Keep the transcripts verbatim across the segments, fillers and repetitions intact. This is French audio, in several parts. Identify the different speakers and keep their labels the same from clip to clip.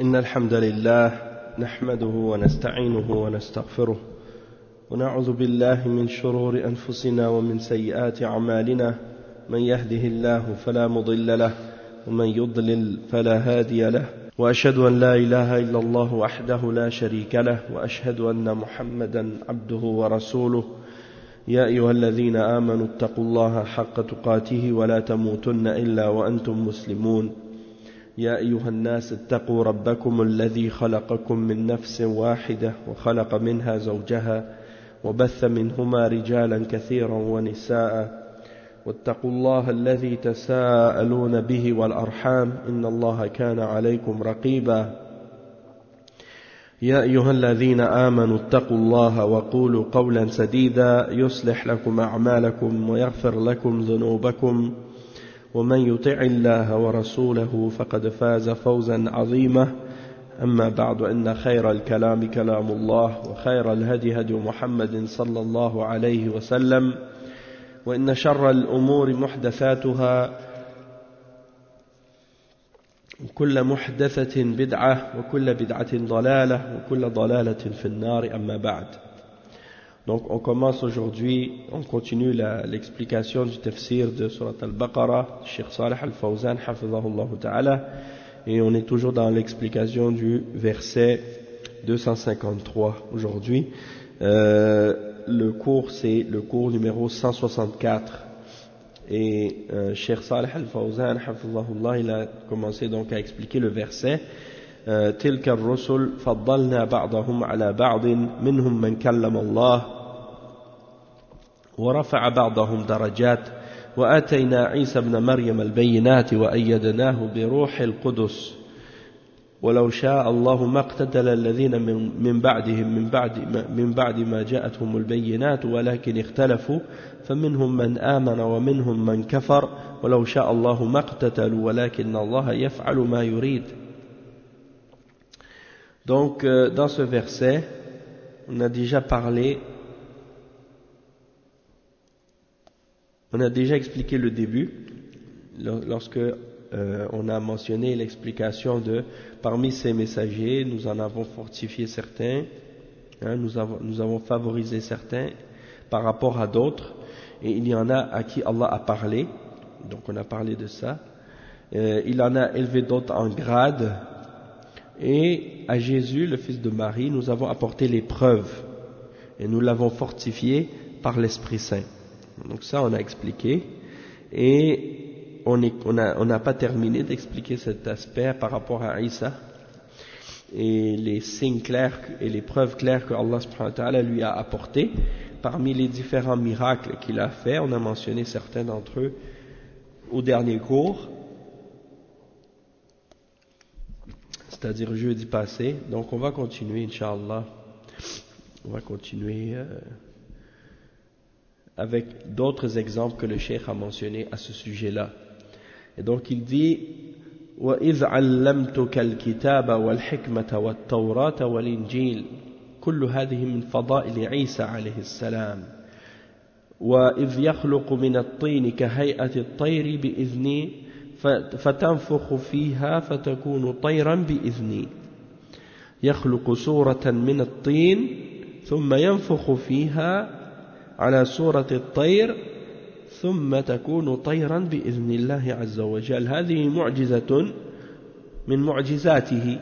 Speaker 1: إن الحمد لله نحمده ونستعينه ونستغفره ونعوذ بالله من شرور أنفسنا ومن سيئات أعمالنا. من يهده الله فلا مضل له ومن يضلل فلا هادي له، وأشهد أن لا إله إلا الله وحده لا شريك له، وأشهد أن محمدا عبده ورسوله. يا أيها الذين آمنوا اتقوا الله حق تقاته ولا تموتن إلا وأنتم مسلمون. يا أيها الناس اتقوا ربكم الذي خلقكم من نفس واحدة وخلق منها زوجها وبث منهما رجالا كثيرا ونساء، واتقوا الله الذي تساءلون به والأرحام إن الله كان عليكم رقيبا. يا أيها الذين آمنوا اتقوا الله وقولوا قولا سديدا يصلح لكم أعمالكم ويغفر لكم ذنوبكم، ومن يطع الله ورسوله فقد فاز فوزا عظيما. أما بعد، إن خير الكلام كلام الله، وخير الهدي هدي محمد صلى الله عليه وسلم، وإن شر الأمور محدثاتها، وكل محدثة بدعة، وكل بدعة ضلالة، وكل ضلالة في النار. أما بعد. Donc on commence aujourd'hui, on continue la, l'explication du tafsir de Surat al-Baqarah, Cheikh Salih al-Fawzan, hafizahullah ta'ala, et on est toujours dans l'explication du verset deux cent cinquante-trois aujourd'hui. Euh, le cours, c'est le cours numéro cent soixante-quatre, et euh, Cheikh Salih al-Fawzan, hafizahullah, il a commencé donc à expliquer le verset. تلك الرسل فضلنا بعضهم على بعض منهم من كلم الله ورفع بعضهم درجات وآتينا عيسى ابن مريم البينات وأيدناه بروح القدس ولو شاء الله ما اقتتل الذين من بعدهم من بعد من بعد ما جاءتهم البينات ولكن اختلفوا فمنهم من آمن ومنهم من كفر ولو شاء الله ما اقتتلوا ولكن الله يفعل ما يريد. Donc, euh, dans ce verset, on a déjà parlé, on a déjà expliqué le début, lorsque euh, on a mentionné l'explication de, parmi ces messagers, nous en avons fortifié certains, hein, nous, avons, nous avons favorisé certains par rapport à d'autres, et il y en a à qui Allah a parlé, donc on a parlé de ça, euh, il en a élevé d'autres en grade. Et à Jésus, le fils de Marie, nous avons apporté les preuves et nous l'avons fortifié par l'Esprit Saint. Donc ça, on a expliqué, et on n'a on a, on a pas terminé d'expliquer cet aspect par rapport à Isa et les signes clairs et les preuves claires que Allah subhanahu wa ta'ala lui a apportées. Parmi les différents miracles qu'il a fait, on a mentionné certains d'entre eux au dernier cours, c'est-à-dire jeudi passé. Donc on va continuer, Inch'Allah, on va continuer euh, avec d'autres exemples que le Cheikh a mentionnés à ce sujet-là. Et donc il dit وَإِذْ عَلَّمْتُكَ الْكِتَابَ وَالْحِكْمَةَ وَالتَّوْرَاةَ وَالْإِنْجِيلَ كل هذه من فضائل عيسى عليه السلام. وإذ يخلق من الطين كهيئة الطير بإذني فتنفخ فيها فتكون طيرا بإذني. يخلق سورة من الطين ثم ينفخ فيها على سورة الطير ثم تكون طيرا بإذن الله عز وجل. هذه معجزة من معجزاته.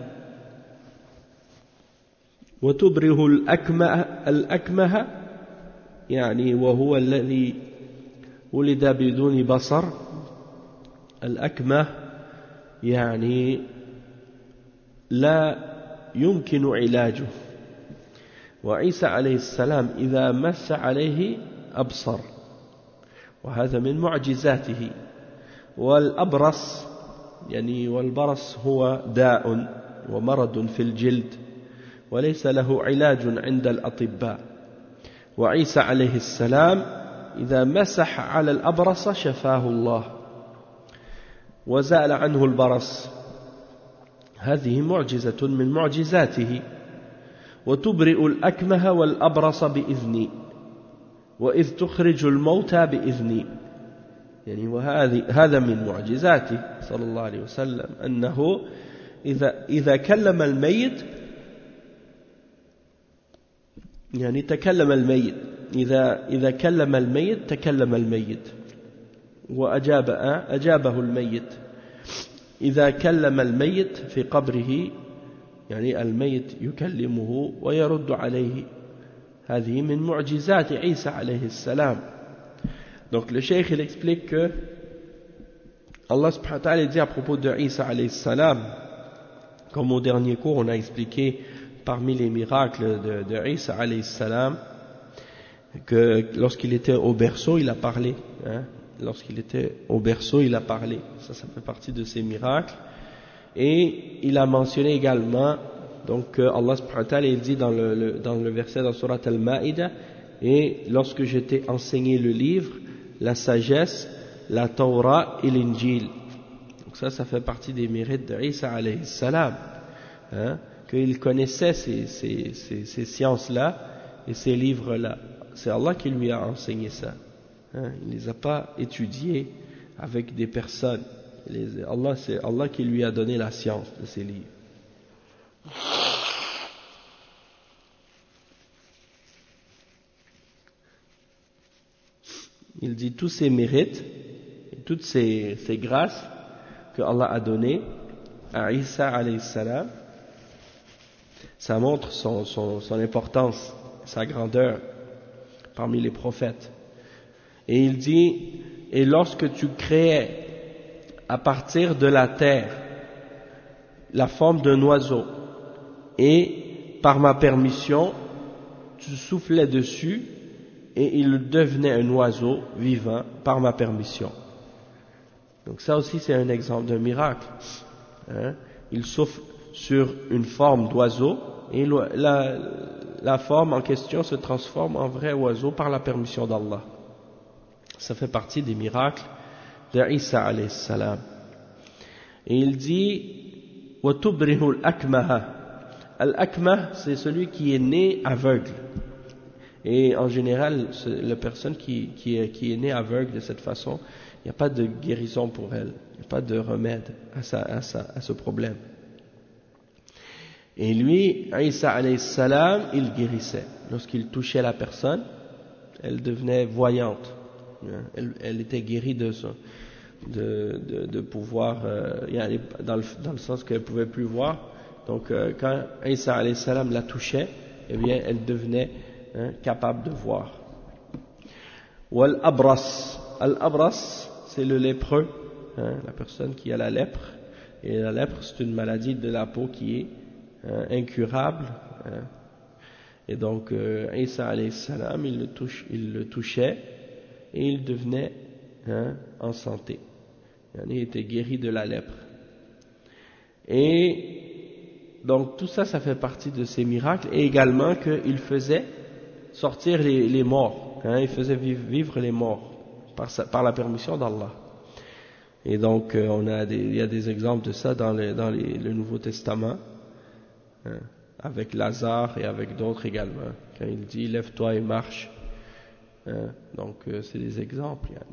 Speaker 1: وتبره الأكمه, الأكمه يعني وهو الذي ولد بدون بصر. الأكمه يعني لا يمكن علاجه، وعيسى عليه السلام إذا مس عليه أبصر، وهذا من معجزاته. والأبرص يعني والبرص هو داء ومرض في الجلد وليس له علاج عند الأطباء، وعيسى عليه السلام إذا مسح على الأبرص شفاه الله وزال عنه البرص. هذه معجزة من معجزاته. وتبرئ الأكمه والأبرص بإذني وإذ تخرج الموتى بإذني. يعني وهذه هذا من معجزاته صلى الله عليه وسلم، أنه إذا إذا كلم الميت يعني تكلم الميت إذا إذا كلم الميت تكلم الميت وأجاب أجابه الميت إذا كلم الميت في قبره يعني الميت يكلمه ويرد عليه. هذه من معجزات عيسى عليه السلام. Donc le cheikh il explique que Allah subhanahu wa ta'ala dit à propos de Isa alayhi salam, comme au dernier cours on a expliqué parmi les miracles de, de Isa alayhi salam, que lorsqu'il était au berceau il a parlé, hein, lorsqu'il était au berceau il a parlé, ça ça fait partie de ces miracles. Et il a mentionné également donc Allah subhanahu wa ta'ala il dit dans le, le, dans le verset dans Surat Al-Ma'ida, et lorsque je t'ai enseigné le livre, la sagesse, la Torah et l'Injil. Donc ça, ça fait partie des mérites de Isa alayhi salam, hein, qu'il connaissait ces, ces, ces, ces sciences-là et ces livres-là. C'est Allah qui lui a enseigné ça. Hein, il ne les a pas étudiés avec des personnes. Les, Allah, c'est Allah qui lui a donné la science de ces livres. Il dit tous ces mérites et toutes ces, ces grâces que Allah a données à Isa alayhi salam, ça montre son, son, son importance, sa grandeur parmi les prophètes. Et il dit, et lorsque tu créais à partir de la terre la forme d'un oiseau, et par ma permission tu soufflais dessus et il devenait un oiseau vivant par ma permission. Donc ça aussi c'est un exemple d'un miracle, hein? Il souffle sur une forme d'oiseau et la, la forme en question se transforme en vrai oiseau par la permission d'Allah. Ça fait partie des miracles de Isa alayhi salam. Et il dit وَتُبْرِهُ الْأَكْمَهَ. Al-Akmah, c'est celui qui est né aveugle. Et en général, la personne qui, qui, est, qui est née aveugle de cette façon, il n'y a pas de guérison pour elle, il n'y a pas de remède à, sa, à, sa, à ce problème. Et lui, Isa alayhi salam, il guérissait. Lorsqu'il touchait la personne, elle devenait voyante. Elle, elle était guérie de ça. De, de, de pouvoir, euh, dans, le, dans le sens qu'elle ne pouvait plus voir. Donc euh, quand Isa alayhi salam la touchait, eh bien elle devenait hein, capable de voir. Wal abras, al abras c'est le lépreux, hein, la personne qui a la lèpre. Et la lèpre c'est une maladie de la peau qui est hein, incurable. Hein. Et donc euh, Isa alayhi salam il le, touche, il le touchait et il devenait hein, en santé. Il était guéri de la lèpre. Et donc tout ça, ça fait partie de ces miracles. Et également qu'il faisait sortir les, les morts. Hein, il faisait vivre, vivre les morts par, sa, par la permission d'Allah. Et donc euh, on a des, il y a des exemples de ça dans, les, dans les, le Nouveau Testament, hein, avec Lazare et avec d'autres également. Quand il dit lève-toi et marche. Hein, donc euh, c'est des exemples. Yani.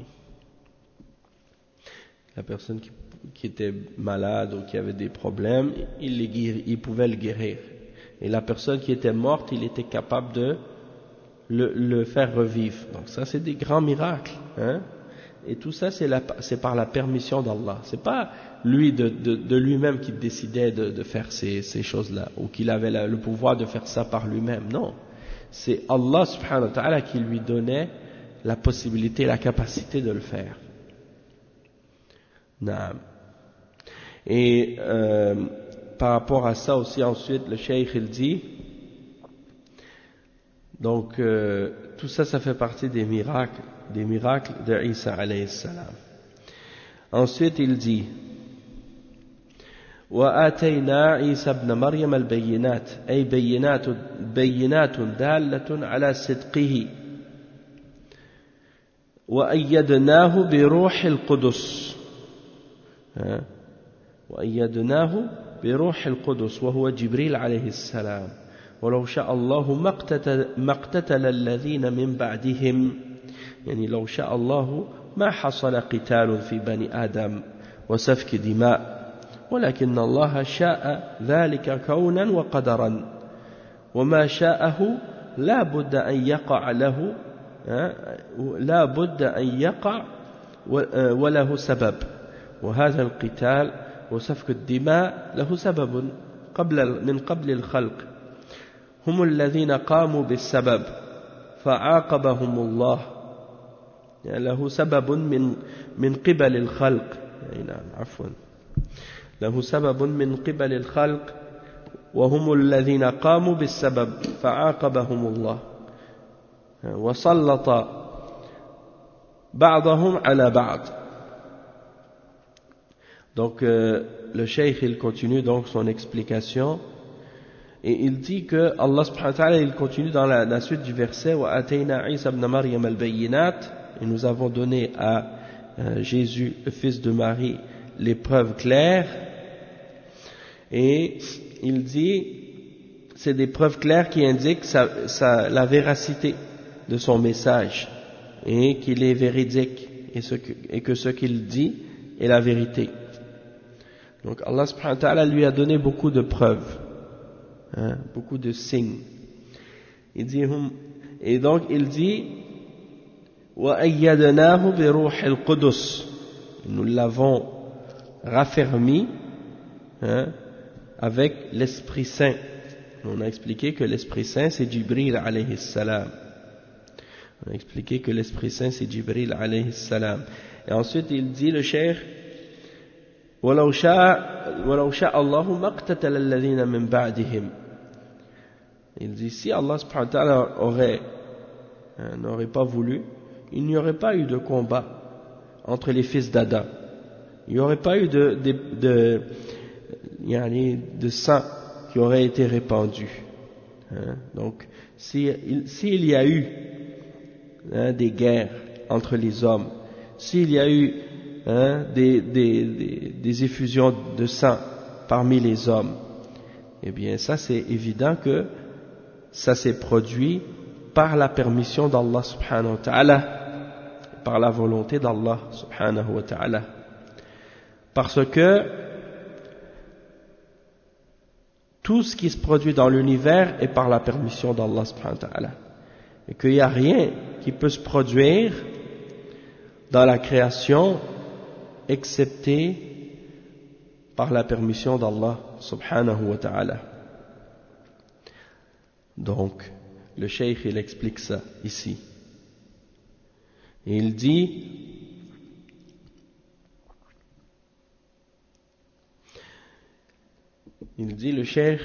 Speaker 1: La personne qui, qui était malade ou qui avait des problèmes, il, les guérit, il pouvait le guérir. Et la personne qui était morte, il était capable de le, le faire revivre. Donc ça, c'est des grands miracles. Hein? Et tout ça, c'est, la, c'est par la permission d'Allah. C'est pas lui de, de, de lui-même qui décidait de, de faire ces, ces choses-là, ou qu'il avait la, le pouvoir de faire ça par lui-même. Non. C'est Allah subhanahu wa ta'ala qui lui donnait la possibilité, la capacité de le faire. Naam. Et euh, par rapport à ça aussi ensuite le cheikh il dit donc euh, tout ça ça fait partie des miracles des miracles de Isa alayhi salam. Ensuite il dit وآتينا عيسى ابن مريم البينات أي بينات بينات دالة على صدقه وأيدناه بروح القدس وأيدناه بروح القدس وهو جبريل عليه السلام ولو شاء الله ما اقتتل, ما اقتتل الذين من بعدهم يعني لو شاء الله ما حصل قتال في بني آدم وسفك دماء ولكن الله شاء ذلك كونا وقدرا وما شاءه لا بد أن يقع له لا بد أن يقع وله سبب وهذا القتال وسفك الدماء له سبب قبل من قبل الخلق هم الذين قاموا بالسبب فعاقبهم الله يعني له سبب من من قبل الخلق يعني نعم عفوا له سبب من قبل الخلق وهم الذين قاموا بالسبب فعاقبهم الله وسلط بعضهم على بعض. Donc euh, le cheikh il continue donc son explication et il dit que Allah subhanahu wa ta'ala il continue dans la, la suite du verset wa atayna Isa ibn Maryam al-bayyinat et nous avons donné à euh, Jésus le fils de Marie les preuves claires et il dit c'est des preuves claires qui indiquent sa, sa, la véracité de son message et qu'il est véridique et, ce que, et que ce qu'il dit est la vérité. Donc Allah subhanahu wa ta'ala lui a donné beaucoup de preuves, hein, beaucoup de signes. Il dit, et donc il dit وَأَيَّدْنَاهُ بِرُوحِ الْقُدُسِ nous l'avons raffermi hein, avec l'Esprit Saint. On a expliqué que l'Esprit Saint c'est Jibril alayhi salam. On a expliqué que l'Esprit Saint c'est Jibril alayhi salam. Et ensuite il dit le cheikh وَلَوْ شَاءَ وَلَوْ شَاءَ اللَّهُ مَا اقْتَتَلَ الَّذِينَ مِنْ بَعْدِهِمْ. Il dit si Allah subhanahu wa ta'ala aurait hein, n'aurait pas voulu, il n'y aurait pas eu de combat entre les fils d'Adam. Il n'y aurait pas eu de de de, de, de sang qui aurait été répandu. Hein, donc s'il si, si y a eu hein, des guerres entre les hommes, s'il y a eu hein, des, des, des, des effusions de sang parmi les hommes, eh bien ça c'est évident que ça s'est produit par la permission d'Allah subhanahu wa ta'ala, par la volonté d'Allah subhanahu wa ta'ala. Parce que tout ce qui se produit dans l'univers est par la permission d'Allah subhanahu wa ta'ala. Et qu'il n'y a rien qui peut se produire dans la création excepté par la permission d'Allah subhanahu wa ta'ala. Donc, le cheikh il explique ça ici. Et il dit il dit le cheikh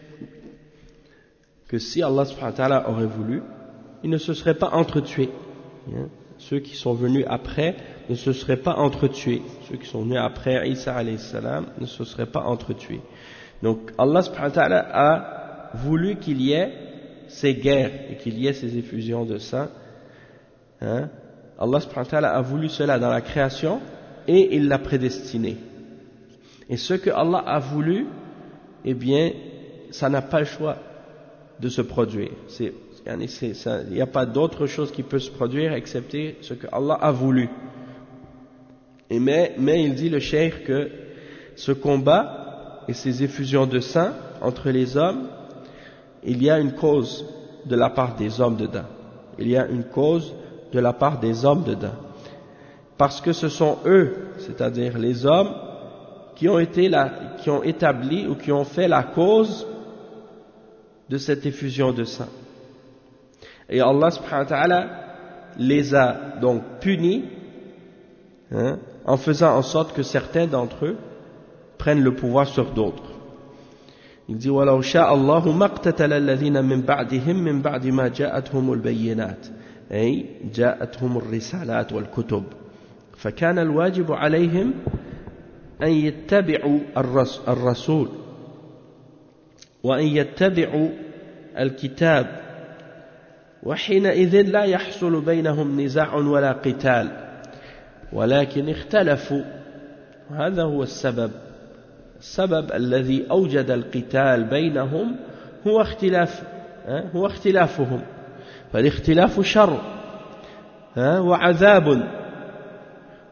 Speaker 1: que si Allah subhanahu wa ta'ala aurait voulu, il ne se serait pas entretué. Hein? Ceux qui sont venus après ne se seraient pas entretués. Ceux qui sont venus après Isa alayhi salam ne se seraient pas entretués. Donc Allah subhanahu wa ta'ala a voulu qu'il y ait ces guerres et qu'il y ait ces effusions de sang. Hein? Allah subhanahu wa ta'ala a voulu cela dans la création et il l'a prédestiné. Et ce que Allah a voulu, eh bien, ça n'a pas le choix de se produire. C'est, il n'y a pas d'autre chose qui peut se produire excepté ce que Allah a voulu. Et mais, mais il dit le cheikh que ce combat et ces effusions de sang entre les hommes, il y a une cause de la part des hommes dedans. Il y a une cause de la part des hommes dedans. Parce que ce sont eux, c'est-à-dire les hommes, qui ont été là, qui ont établi ou qui ont fait la cause de cette effusion de sang. Et Allah subhanahu wa ta'ala les a donc punis hein, en faisant en sorte que certains d'entre eux prennent le pouvoir sur d'autres. Il dit وَلَوْ شَاءَ اللَّهُ مَا اقْتَتَلَ الَّذِينَ مِنْ بَعْدِهِمْ مِنْ بَعْدِ مَا جَاءَتْهُمُ الْبَيِّنَاتِ أي جاءتهم الرسالات والكتب فكان الواجب عليهم أن يتبعوا الرسول وأن يتبعوا الكتاب وحينئذ لا يحصل بينهم نزاع ولا قتال ولكن اختلفوا هذا هو السبب السبب الذي أوجد القتال بينهم هو اختلاف هو اختلافهم فالاختلاف شر وعذاب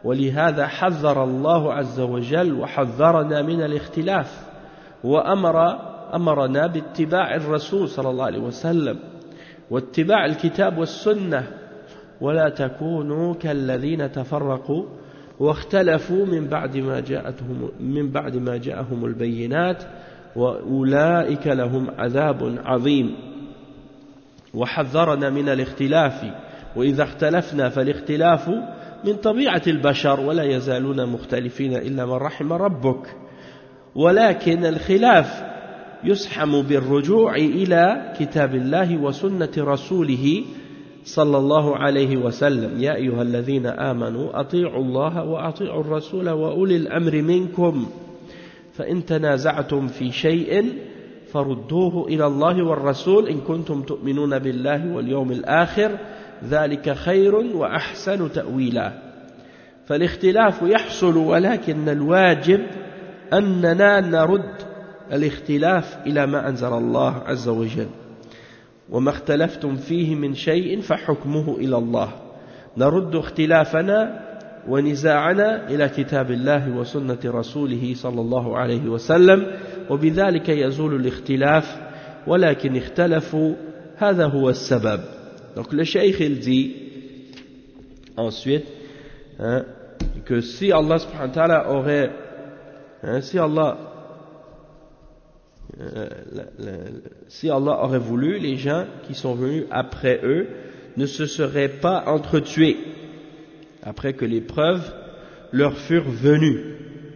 Speaker 1: ولهذا حذر الله عز وجل وحذرنا من الاختلاف وأمر أمرنا باتباع الرسول صلى الله عليه وسلم واتباع الكتاب والسنة ولا تكونوا كالذين تفرقوا واختلفوا من بعد ما جاءتهم من بعد ما جاءهم البينات وأولئك لهم عذاب عظيم وحذرنا من الاختلاف وإذا اختلفنا فالاختلاف من طبيعة البشر ولا يزالون مختلفين إلا من رحم ربك ولكن الخلاف يسحم بالرجوع إلى كتاب الله وسنة رسوله صلى الله عليه وسلم يا أيها الذين آمنوا أطيعوا الله وأطيعوا الرسول وأولي الأمر منكم فإن تنازعتم في شيء فردوه إلى الله والرسول إن كنتم تؤمنون بالله واليوم الآخر ذلك خير وأحسن تأويلا فالاختلاف يحصل ولكن الواجب أننا نرد الاختلاف إلى ما أنزل الله عز وجل وما اختلفتم فيه من شيء فحكمه إلى الله نرد اختلافنا ونزاعنا إلى كتاب الله وسنة رسوله صلى الله عليه وسلم وبذلك يزول الاختلاف ولكن اختلفوا هذا هو السبب. Donc le cheikh il dit ensuite hein, que si Allah subhanahu wa ta'ala aurait hein, si Allah euh, la, la, si Allah aurait voulu, les gens qui sont venus après eux ne se seraient pas entretués après que les preuves leur furent venues.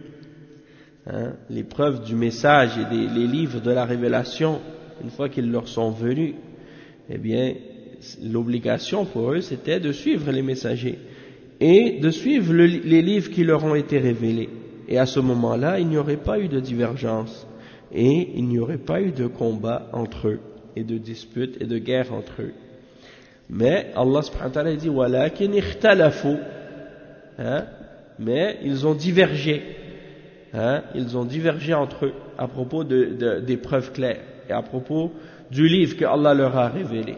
Speaker 1: Hein, les preuves du message et des, les livres de la révélation, une fois qu'ils leur sont venus, eh bien, l'obligation pour eux, c'était de suivre les messagers et de suivre le, les livres qui leur ont été révélés. Et à ce moment-là, il n'y aurait pas eu de divergence et il n'y aurait pas eu de combat entre eux et de disputes et de guerre entre eux. Mais Allah subhanahu wa ta'ala dit walakin ikhtalafu, hein, mais ils ont divergé, hein, ils ont divergé entre eux à propos de, de, des preuves claires et à propos du livre que Allah leur a révélé.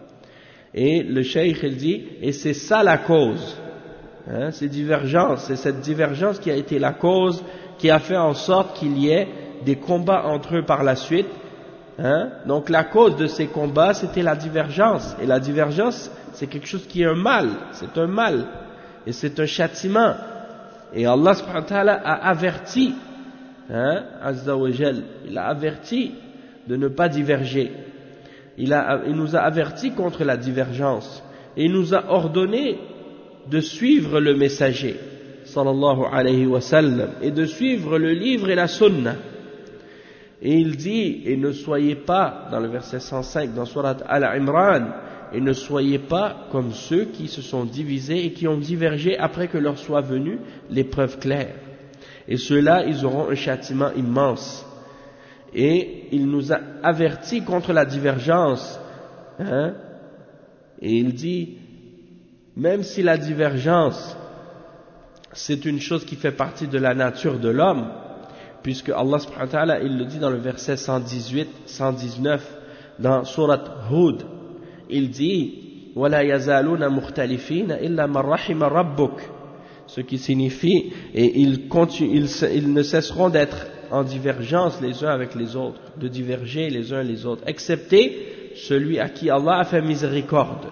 Speaker 1: Et le cheikh il dit, et c'est ça la cause, hein, ces divergences, c'est cette divergence qui a été la cause, qui a fait en sorte qu'il y ait des combats entre eux par la suite. Hein? Donc la cause de ces combats, c'était la divergence. Et la divergence, c'est quelque chose qui est un mal, c'est un mal, et c'est un châtiment. Et Allah subhanahu wa ta'ala a averti, hein, Azza wa Jal, il a averti de ne pas diverger. Il, a, il nous a averti contre la divergence. Et il nous a ordonné de suivre le messager, sallallahu alayhi wa sallam, et de suivre le livre et la sunna. Et il dit, et ne soyez pas, dans le verset cent cinq, dans Surat Al-Imran, et ne soyez pas comme ceux qui se sont divisés et qui ont divergé après que leur soit venue l'épreuve claire. Et ceux-là, ils auront un châtiment immense. Et il nous a avertis contre la divergence. Hein? Et il dit, même si la divergence, c'est une chose qui fait partie de la nature de l'homme, puisque Allah subhanahu wa ta'ala, il le dit dans le verset cent dix-huit, cent dix-neuf, dans Surat Hud, il dit وَلَا يَزَالُونَ مُخْتَلِفِينَ إِلَّا مَنْ رَحِمَ رَبُّكَ, ce qui signifie, et ils, continuent, ils, ils ne cesseront d'être en divergence les uns avec les autres, de diverger les uns les autres, excepté celui à qui Allah a fait miséricorde.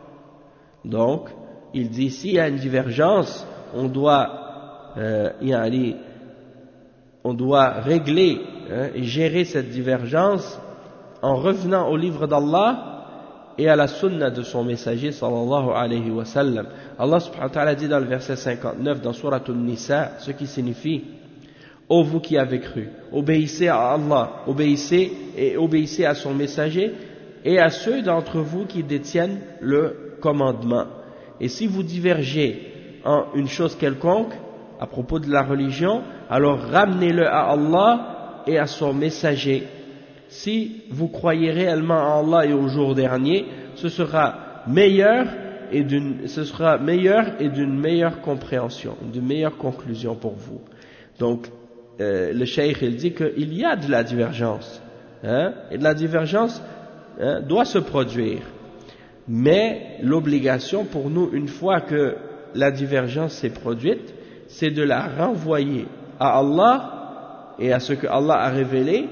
Speaker 1: Donc, il dit, s'il y a une divergence, on doit euh, y aller, on doit régler hein, et gérer cette divergence en revenant au livre d'Allah et à la sunna de son messager sallallahu alayhi wa sallam. Allah subhanahu wa ta'ala dit dans le verset cinquante-neuf dans Surat An-Nisa, ce qui signifie, ô vous qui avez cru, obéissez à Allah, obéissez et obéissez à son messager et à ceux d'entre vous qui détiennent le commandement. Et si vous divergez en une chose quelconque à propos de la religion, alors ramenez-le à Allah et à son messager. Si vous croyez réellement en Allah et au jour dernier, ce sera meilleur et d'une, ce sera meilleur et d'une meilleure compréhension, d'une meilleure conclusion pour vous. Donc, euh, le cheikh il dit qu'il y a de la divergence, hein, et de la divergence hein, doit se produire. Mais l'obligation pour nous, une fois que la divergence s'est produite, c'est de la renvoyer à Allah et à ce que Allah a révélé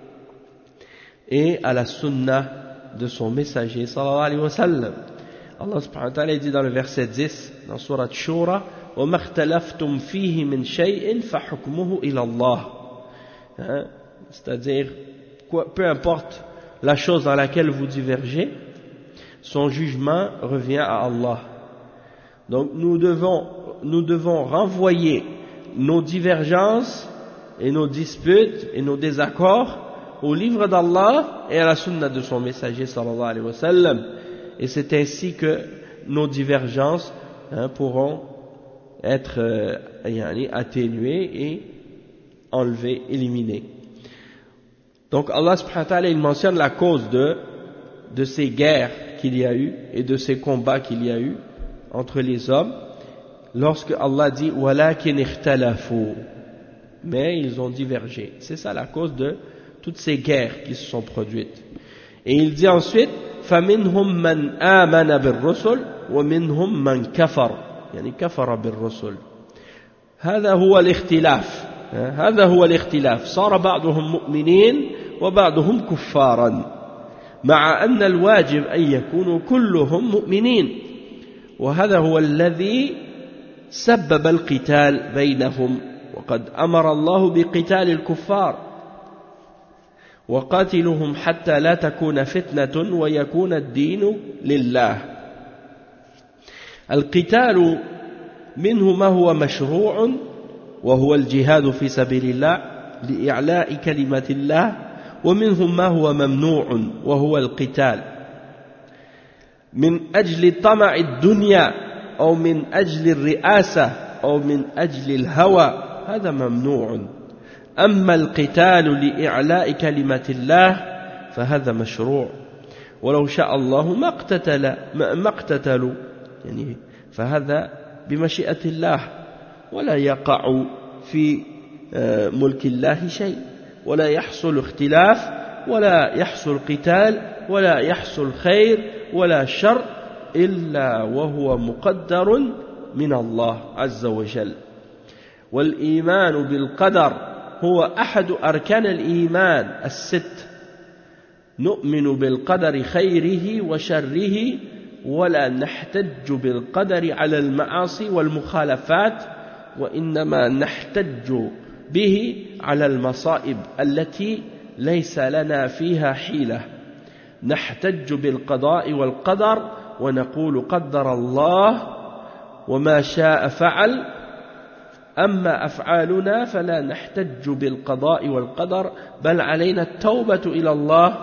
Speaker 1: et à la sunna de son messager sallallahu alayhi wa sallam. Allah subhanahu wa ta'ala dit dans le verset dix dans surat Shura وَمَا اخْتَلَفْتُمْ فِيهِ مِنْ شَيْءٍ فَحُكْمُهُ إِلَى اللَّهِ, hein? C'est-à-dire, quoi, peu importe la chose dans laquelle vous divergez, son jugement revient à Allah. Donc nous devons, nous devons renvoyer nos divergences et nos disputes et nos désaccords au livre d'Allah et à la sunna de son messager sallallahu alayhi wa sallam. Et c'est ainsi que nos divergences, hein, pourront être euh, atténuées et enlevées, éliminées. Donc Allah subhanahu wa ta'ala, il mentionne la cause de, de ces guerres qu'il y a eu et de ces combats qu'il y a eu entre les hommes, lorsque Allah dit walakin ikhtalafu, mais ils ont divergé. C'est ça la cause de toutes ces guerres qui se sont produites. Et il dit ensuite faminhum man amana bir-rusul wa minhum man kafar, yani kafara bir-rusul. هذا هو الاختلاف هذا هو الاختلاف صار بعضهم مؤمنين وبعضهم كفارا مع أن الواجب أن يكونوا كلهم مؤمنين وهذا هو الذي سبب القتال بينهم وقد أمر الله بقتال الكفار وقاتلهم حتى لا تكون فتنة ويكون الدين لله. القتال منه ما هو مشروع وهو الجهاد في سبيل الله لإعلاء كلمة الله ومنهم ما هو ممنوع وهو القتال من أجل طمع الدنيا أو من أجل الرئاسة أو من أجل الهوى، هذا ممنوع. أما القتال لإعلاء كلمة الله فهذا مشروع ولو شاء الله ما اقتتل ما اقتتلوا، يعني فهذا بمشيئة الله ولا يقع في ملك الله شيء ولا يحصل اختلاف ولا يحصل قتال ولا يحصل خير ولا شر إلا وهو مقدر من الله عز وجل. والإيمان بالقدر هو أحد أركان الإيمان الست، نؤمن بالقدر خيره وشره ولا نحتج بالقدر على المعاصي والمخالفات وإنما نحتج به على المصائب التي ليس لنا فيها حيلة. نحتج بالقضاء والقدر ونقول قدر الله وما شاء فعل، أما أفعالنا فلا نحتج بالقضاء والقدر بل علينا التوبة إلى الله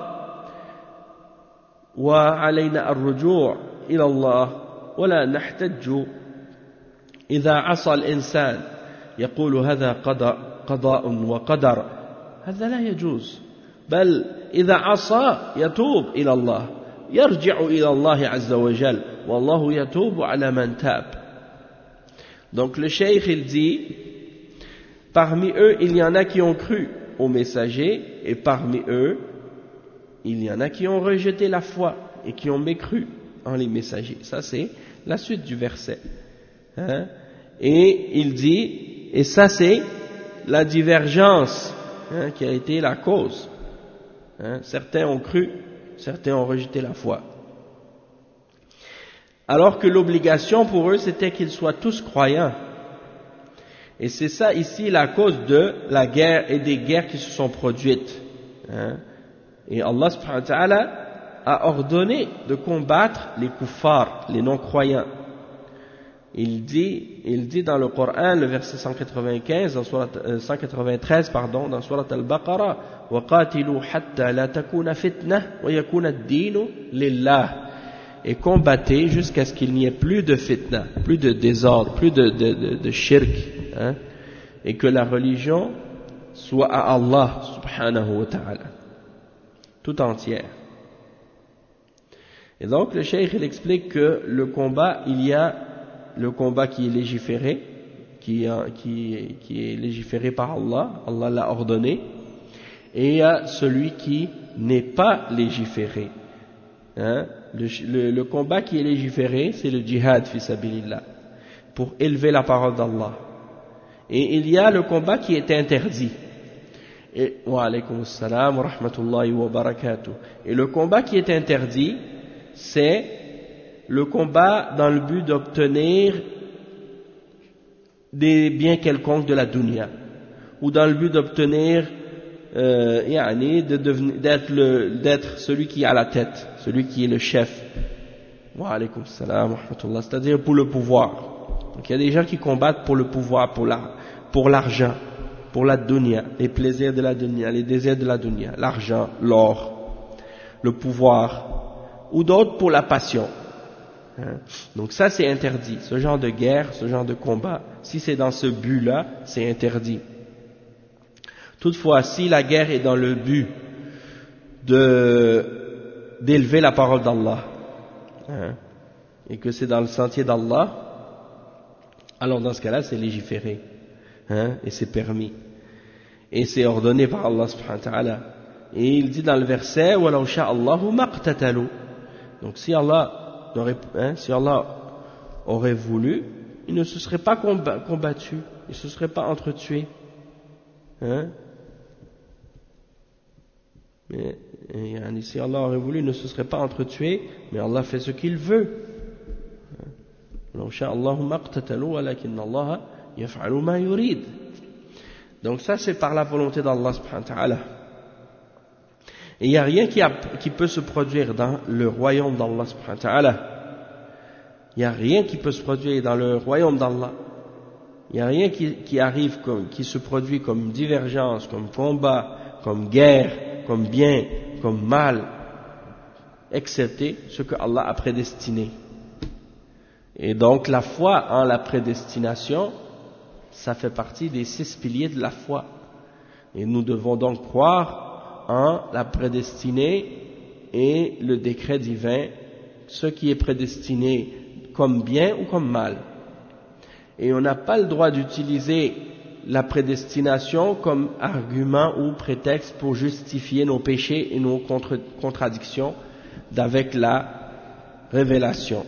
Speaker 1: وعلينا الرجوع إلى الله، ولا نحتج إذا عصى الإنسان يقول هذا قضاء وقدر، هذا لا يجوز، بل إذا عصى يتوب إلى الله يرجع إلى الله عز وجل والله يتوب على من تاب. Donc le cheikh il dit, parmi eux il y en a qui ont cru au messager et parmi eux il y en a qui ont rejeté la foi et qui ont mécru en les messagers. Ça c'est la suite du verset, hein? Et il dit, et ça c'est la divergence, hein, qui a été la cause, hein? Certains ont cru, certains ont rejeté la foi, alors que l'obligation pour eux c'était qu'ils soient tous croyants. Et c'est ça ici la cause de la guerre et des guerres qui se sont produites, hein? Et Allah subhanahu wa ta'ala a ordonné de combattre les kuffars, les non-croyants. Il dit, il dit dans le Coran, le verset cent quatre-vingt-quinze, dans surat, euh, cent quatre-vingt-treize, pardon, dans surat Al-Baqarah, وَقَاتِلُوا حَتَّى لَا تَكُونَ فِتْنَةٌ وَيَكُونَ الدِّينُ لِلَّهِ, et combattez jusqu'à ce qu'il n'y ait plus de fitna, plus de désordre, plus de, de, de, de shirk, hein, et que la religion soit à Allah subhanahu wa ta'ala tout entière. Et donc le cheikh il explique que le combat, il y a le combat qui est légiféré, qui, qui, qui est légiféré par Allah, Allah l'a ordonné, et il y a celui qui n'est pas légiféré, hein? le, le, le combat qui est légiféré, c'est le djihad fi sabilillah. pour élever la parole d'Allah. Et il y a le combat qui est interdit. Et, wa alaykum assalam wa rahmatullahi wa barakatuh. Et le combat qui est interdit, c'est le combat dans le but d'obtenir des biens quelconques de la dunya, ou dans le but d'obtenir euh, yani, de devenir, d'être, le, d'être celui qui a la tête, celui qui est le chef. Wa alaykum salam wa rahmatullah, c'est-à-dire pour le pouvoir. Donc il y a des gens qui combattent pour le pouvoir, pour, la, pour l'argent, pour la dunya, les plaisirs de la dunya, les désirs de la dunya, l'argent, l'or, le pouvoir, ou d'autres pour la passion. Hein? Donc ça c'est interdit, ce genre de guerre, ce genre de combat, si c'est dans ce but-là, c'est interdit. Toutefois, si la guerre est dans le but de, d'élever la parole d'Allah, hein, et que c'est dans le sentier d'Allah, alors dans ce cas-là c'est légiféré, hein, et c'est permis, et c'est ordonné par Allah subhanahu wa ta'ala. Et il dit dans le verset وَلَوْ شَاءَ اللَّهُ مَا اقْتَتَلُوا. Donc si Allah aurait, hein, si Allah aurait voulu, il ne se serait pas combattu, il ne se serait pas entretué, hein. Mais et, si Allah aurait voulu, il ne se serait pas entretué, mais Allah fait ce qu'il veut. Donc ça c'est par la volonté d'Allah subhanahu wa ta'ala. Et il n'y a rien qui, a, qui peut se produire dans le royaume d'Allah subhanahu wa ta'ala. Il n'y a rien qui peut se produire dans le royaume d'Allah. Il n'y a rien qui, qui arrive, comme, qui se produit comme divergence, comme combat, comme guerre, comme bien, comme mal, excepté ce que Allah a prédestiné. Et donc la foi en la prédestination, ça fait partie des six piliers de la foi. Et nous devons donc croire en la prédestinée et le décret divin, ce qui est prédestiné comme bien ou comme mal. Et on n'a pas le droit d'utiliser la prédestination comme argument ou prétexte pour justifier nos péchés et nos contre- contradictions d'avec la révélation.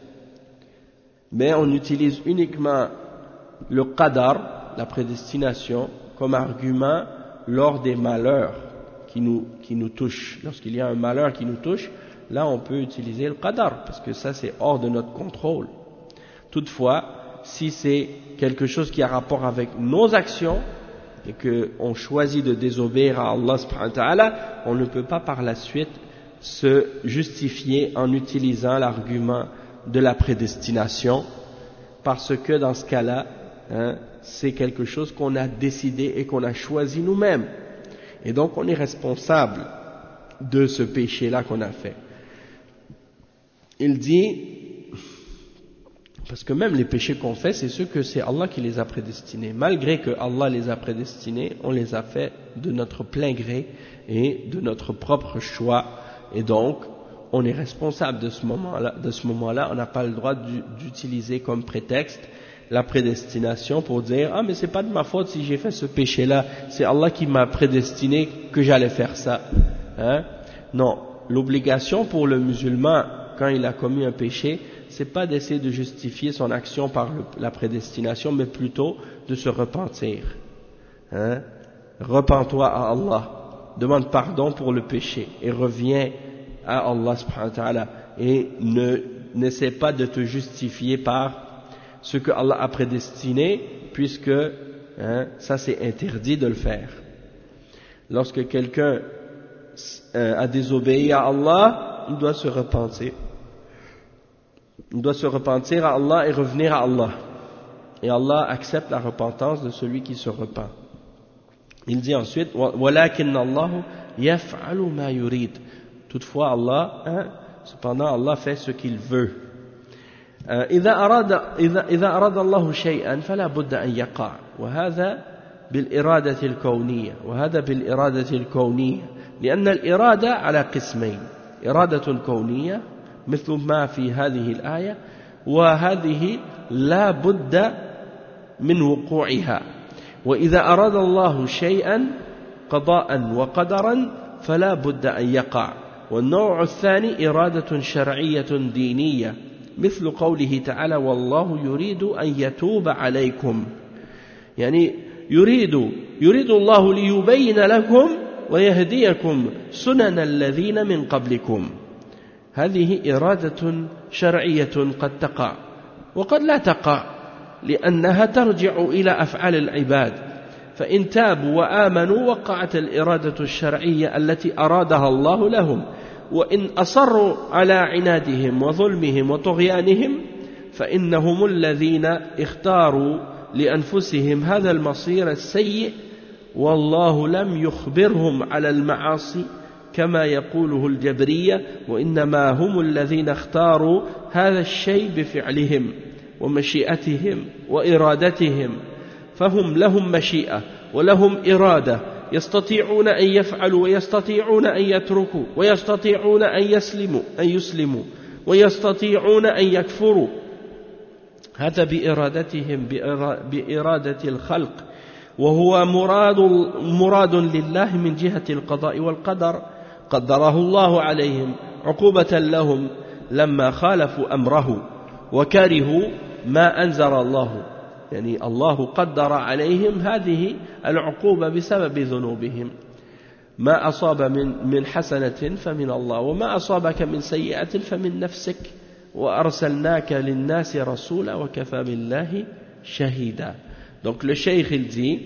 Speaker 1: Mais on utilise uniquement le qadar, la prédestination, comme argument lors des malheurs qui nous, qui nous touchent. Lorsqu'il y a un malheur qui nous touche, là on peut utiliser le qadar, parce que ça c'est hors de notre contrôle. Toutefois, si c'est quelque chose qui a rapport avec nos actions, et qu'on choisit de désobéir à Allah subhanahu wa ta'ala, on ne peut pas par la suite se justifier en utilisant l'argument de la prédestination, parce que dans ce cas-là, hein, c'est quelque chose qu'on a décidé et qu'on a choisi nous-mêmes. Et donc on est responsable de ce péché-là qu'on a fait. Il dit, parce que même les péchés qu'on fait, c'est ceux que c'est Allah qui les a prédestinés. Malgré que Allah les a prédestinés, on les a fait de notre plein gré et de notre propre choix. Et donc, on est responsable de ce moment-là. De ce moment-là, on n'a pas le droit d'utiliser comme prétexte la prédestination pour dire « Ah, mais c'est pas de ma faute si j'ai fait ce péché-là, c'est Allah qui m'a prédestiné que j'allais faire ça. Hein » Non, l'obligation pour le musulman, quand il a commis un péché, c'est pas d'essayer de justifier son action par le, la prédestination, mais plutôt de se repentir. Hein? Repens-toi à Allah, demande pardon pour le péché et reviens à Allah subhanahu wa ta'ala et ne n'essaie pas de te justifier par ce que Allah a prédestiné, puisque hein, ça c'est interdit de le faire. Lorsque quelqu'un euh, a désobéi à Allah, il doit se repentir. Il doit se repentir à Allah et revenir à Allah. Et Allah accepte la repentance de celui qui se repent. Il dit ensuite وَلَكِنَّ اللَّهُ يَفْعَلُ مَا يُرِيدُ. Toutefois Allah, hein, cependant Allah fait ce qu'il veut. إذا أراد إذا إذا أراد الله شيئا فلا بد أن يقع وهذا بالإرادة الكونية وهذا بالإرادة الكونية لأن الإرادة على قسمين إرادة كونية مثل ما في هذه الآية وهذه لا بد من وقوعها وإذا أراد الله شيئا قضاء وقدرا فلا بد أن يقع والنوع الثاني إرادة شرعية دينية مثل قوله تعالى والله يريد أن يتوب عليكم يعني يريد يريد الله ليبين لكم ويهديكم سنن الذين من قبلكم. هذه إرادة شرعية قد تقع وقد لا تقع لأنها ترجع إلى أفعال العباد، فإن تابوا وآمنوا وقعت الإرادة الشرعية التي أرادها الله لهم، وإن أصروا على عنادهم وظلمهم وطغيانهم فإنهم الذين اختاروا لأنفسهم هذا المصير السيء، والله لم يخبرهم على المعاصي كما يقوله الجبرية، وإنما هم الذين اختاروا هذا الشيء بفعلهم ومشيئتهم وإرادتهم، فهم لهم مشيئة ولهم إرادة، يستطيعون أن يفعلوا ويستطيعون أن يتركوا ويستطيعون أن يسلموا أن يسلموا ويستطيعون أن يكفروا، هذا بإرادتهم بإرادة الخلق، وهو مراد مراد لله من جهة القضاء والقدر، قدره الله عليهم عقوبة لهم لما خالفوا أمره وكرهوا ما أنزل الله، يعني الله قدر عليهم هذه العقوبة بسبب ذنوبهم. ما أصاب من من حسنة فمن الله، وما أصابك من سيئة فمن نفسك، وأرسلناك للناس رسولا وكفى بالله شهيدا. Donc le cheikh il dit,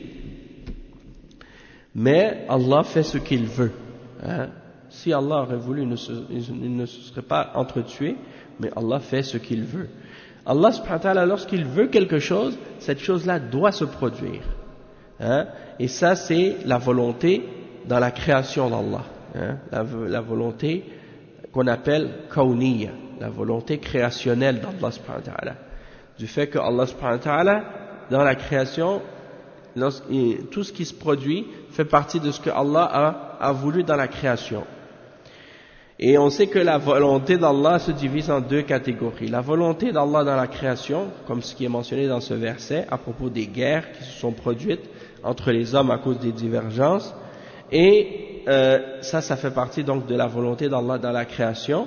Speaker 1: mais Allah fait ce qu'il veut. Hein? Si Allah aurait voulu, il ne, se, il ne se serait pas entretué, mais Allah fait ce qu'il veut. Allah subhanahu wa ta'ala, lorsqu'il veut quelque chose, cette chose-là doit se produire. Hein? Et ça, c'est la volonté dans la création d'Allah. Hein? La, la volonté qu'on appelle kawniyya, la volonté créationnelle d'Allah subhanahu wa ta'ala. Du fait que Allah subhanahu wa ta'ala, dans la création, tout ce qui se produit fait partie de ce que Allah a, a voulu dans la création. Et on sait que la volonté d'Allah se divise en deux catégories. La volonté d'Allah dans la création, comme ce qui est mentionné dans ce verset, à propos des guerres qui se sont produites entre les hommes à cause des divergences. Et euh, ça, ça fait partie donc de la volonté d'Allah dans la création.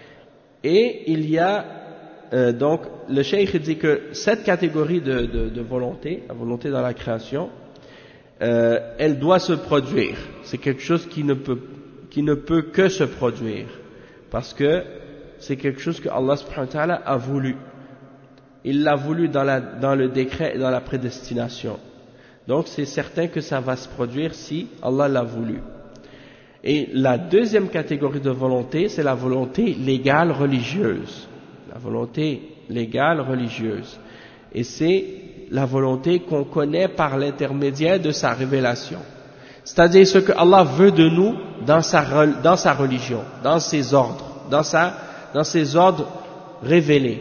Speaker 1: Et il y a Euh, donc, le cheikh dit que cette catégorie de, de, de volonté, la volonté dans la création, euh, elle doit se produire. C'est quelque chose qui ne peut, qui ne peut que se produire, parce que c'est quelque chose que Allah subhanahu wa ta'ala a voulu. Il l'a voulu dans, la, dans le décret et dans la prédestination. Donc, c'est certain que ça va se produire si Allah l'a voulu. Et la deuxième catégorie de volonté, c'est la volonté légale religieuse. La volonté légale religieuse. Et c'est la volonté qu'on connaît par l'intermédiaire de sa révélation. C'est-à-dire ce que Allah veut de nous dans sa, dans sa religion, dans ses ordres, dans, sa, dans ses ordres révélés.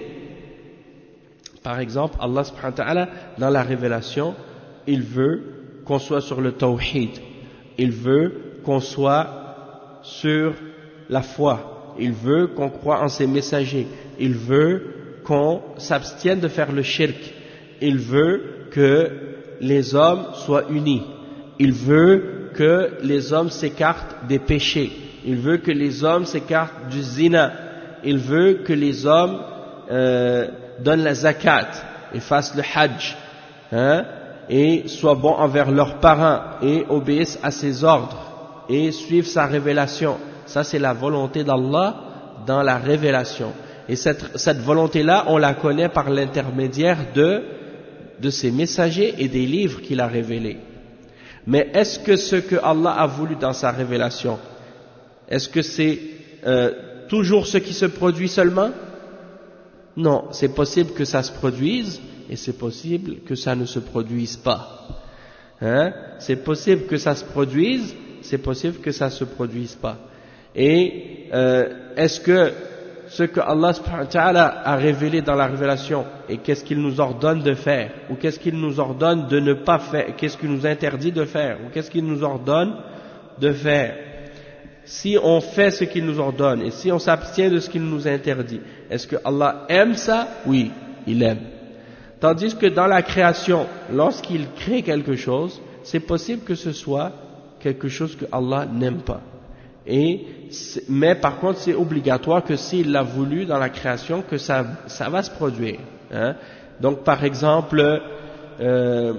Speaker 1: Par exemple, Allah subhanahu wa ta'ala, dans la révélation, il veut qu'on soit sur le tawhid. Il veut qu'on soit sur la foi. Il veut qu'on croie en ses messagers. Il veut qu'on s'abstienne de faire le shirk. Il veut que les hommes soient unis. Il veut que les hommes s'écartent des péchés. Il veut que les hommes s'écartent du zina. Il veut que les hommes euh, donnent la zakat et fassent le hajj, hein, et soient bons envers leurs parents et obéissent à ses ordres et suivent sa révélation. Ça, c'est la volonté d'Allah dans la révélation. Et cette, cette volonté-là, on la connaît par l'intermédiaire de, de ses messagers et des livres qu'il a révélés. Mais est-ce que ce que Allah a voulu dans sa révélation, est-ce que c'est euh, toujours ce qui se produit seulement? Non, c'est possible que ça se produise et c'est possible que ça ne se produise pas. Hein? C'est possible que ça se produise, c'est possible que ça ne se produise pas. Et euh, est-ce que ce que Allah subhanahu wa ta'ala a révélé dans la révélation, et qu'est-ce qu'il nous ordonne de faire, ou qu'est-ce qu'il nous ordonne de ne pas faire, qu'est-ce qu'il nous interdit de faire, ou qu'est-ce qu'il nous ordonne de faire, si on fait ce qu'il nous ordonne, et si on s'abstient de ce qu'il nous interdit, est-ce que Allah aime ça? Oui, il aime. Tandis que dans la création, lorsqu'il crée quelque chose, c'est possible que ce soit quelque chose que Allah n'aime pas. Et mais par contre c'est obligatoire que s'il l'a voulu dans la création, que ça, ça va se produire. Hein. Donc par exemple, euh,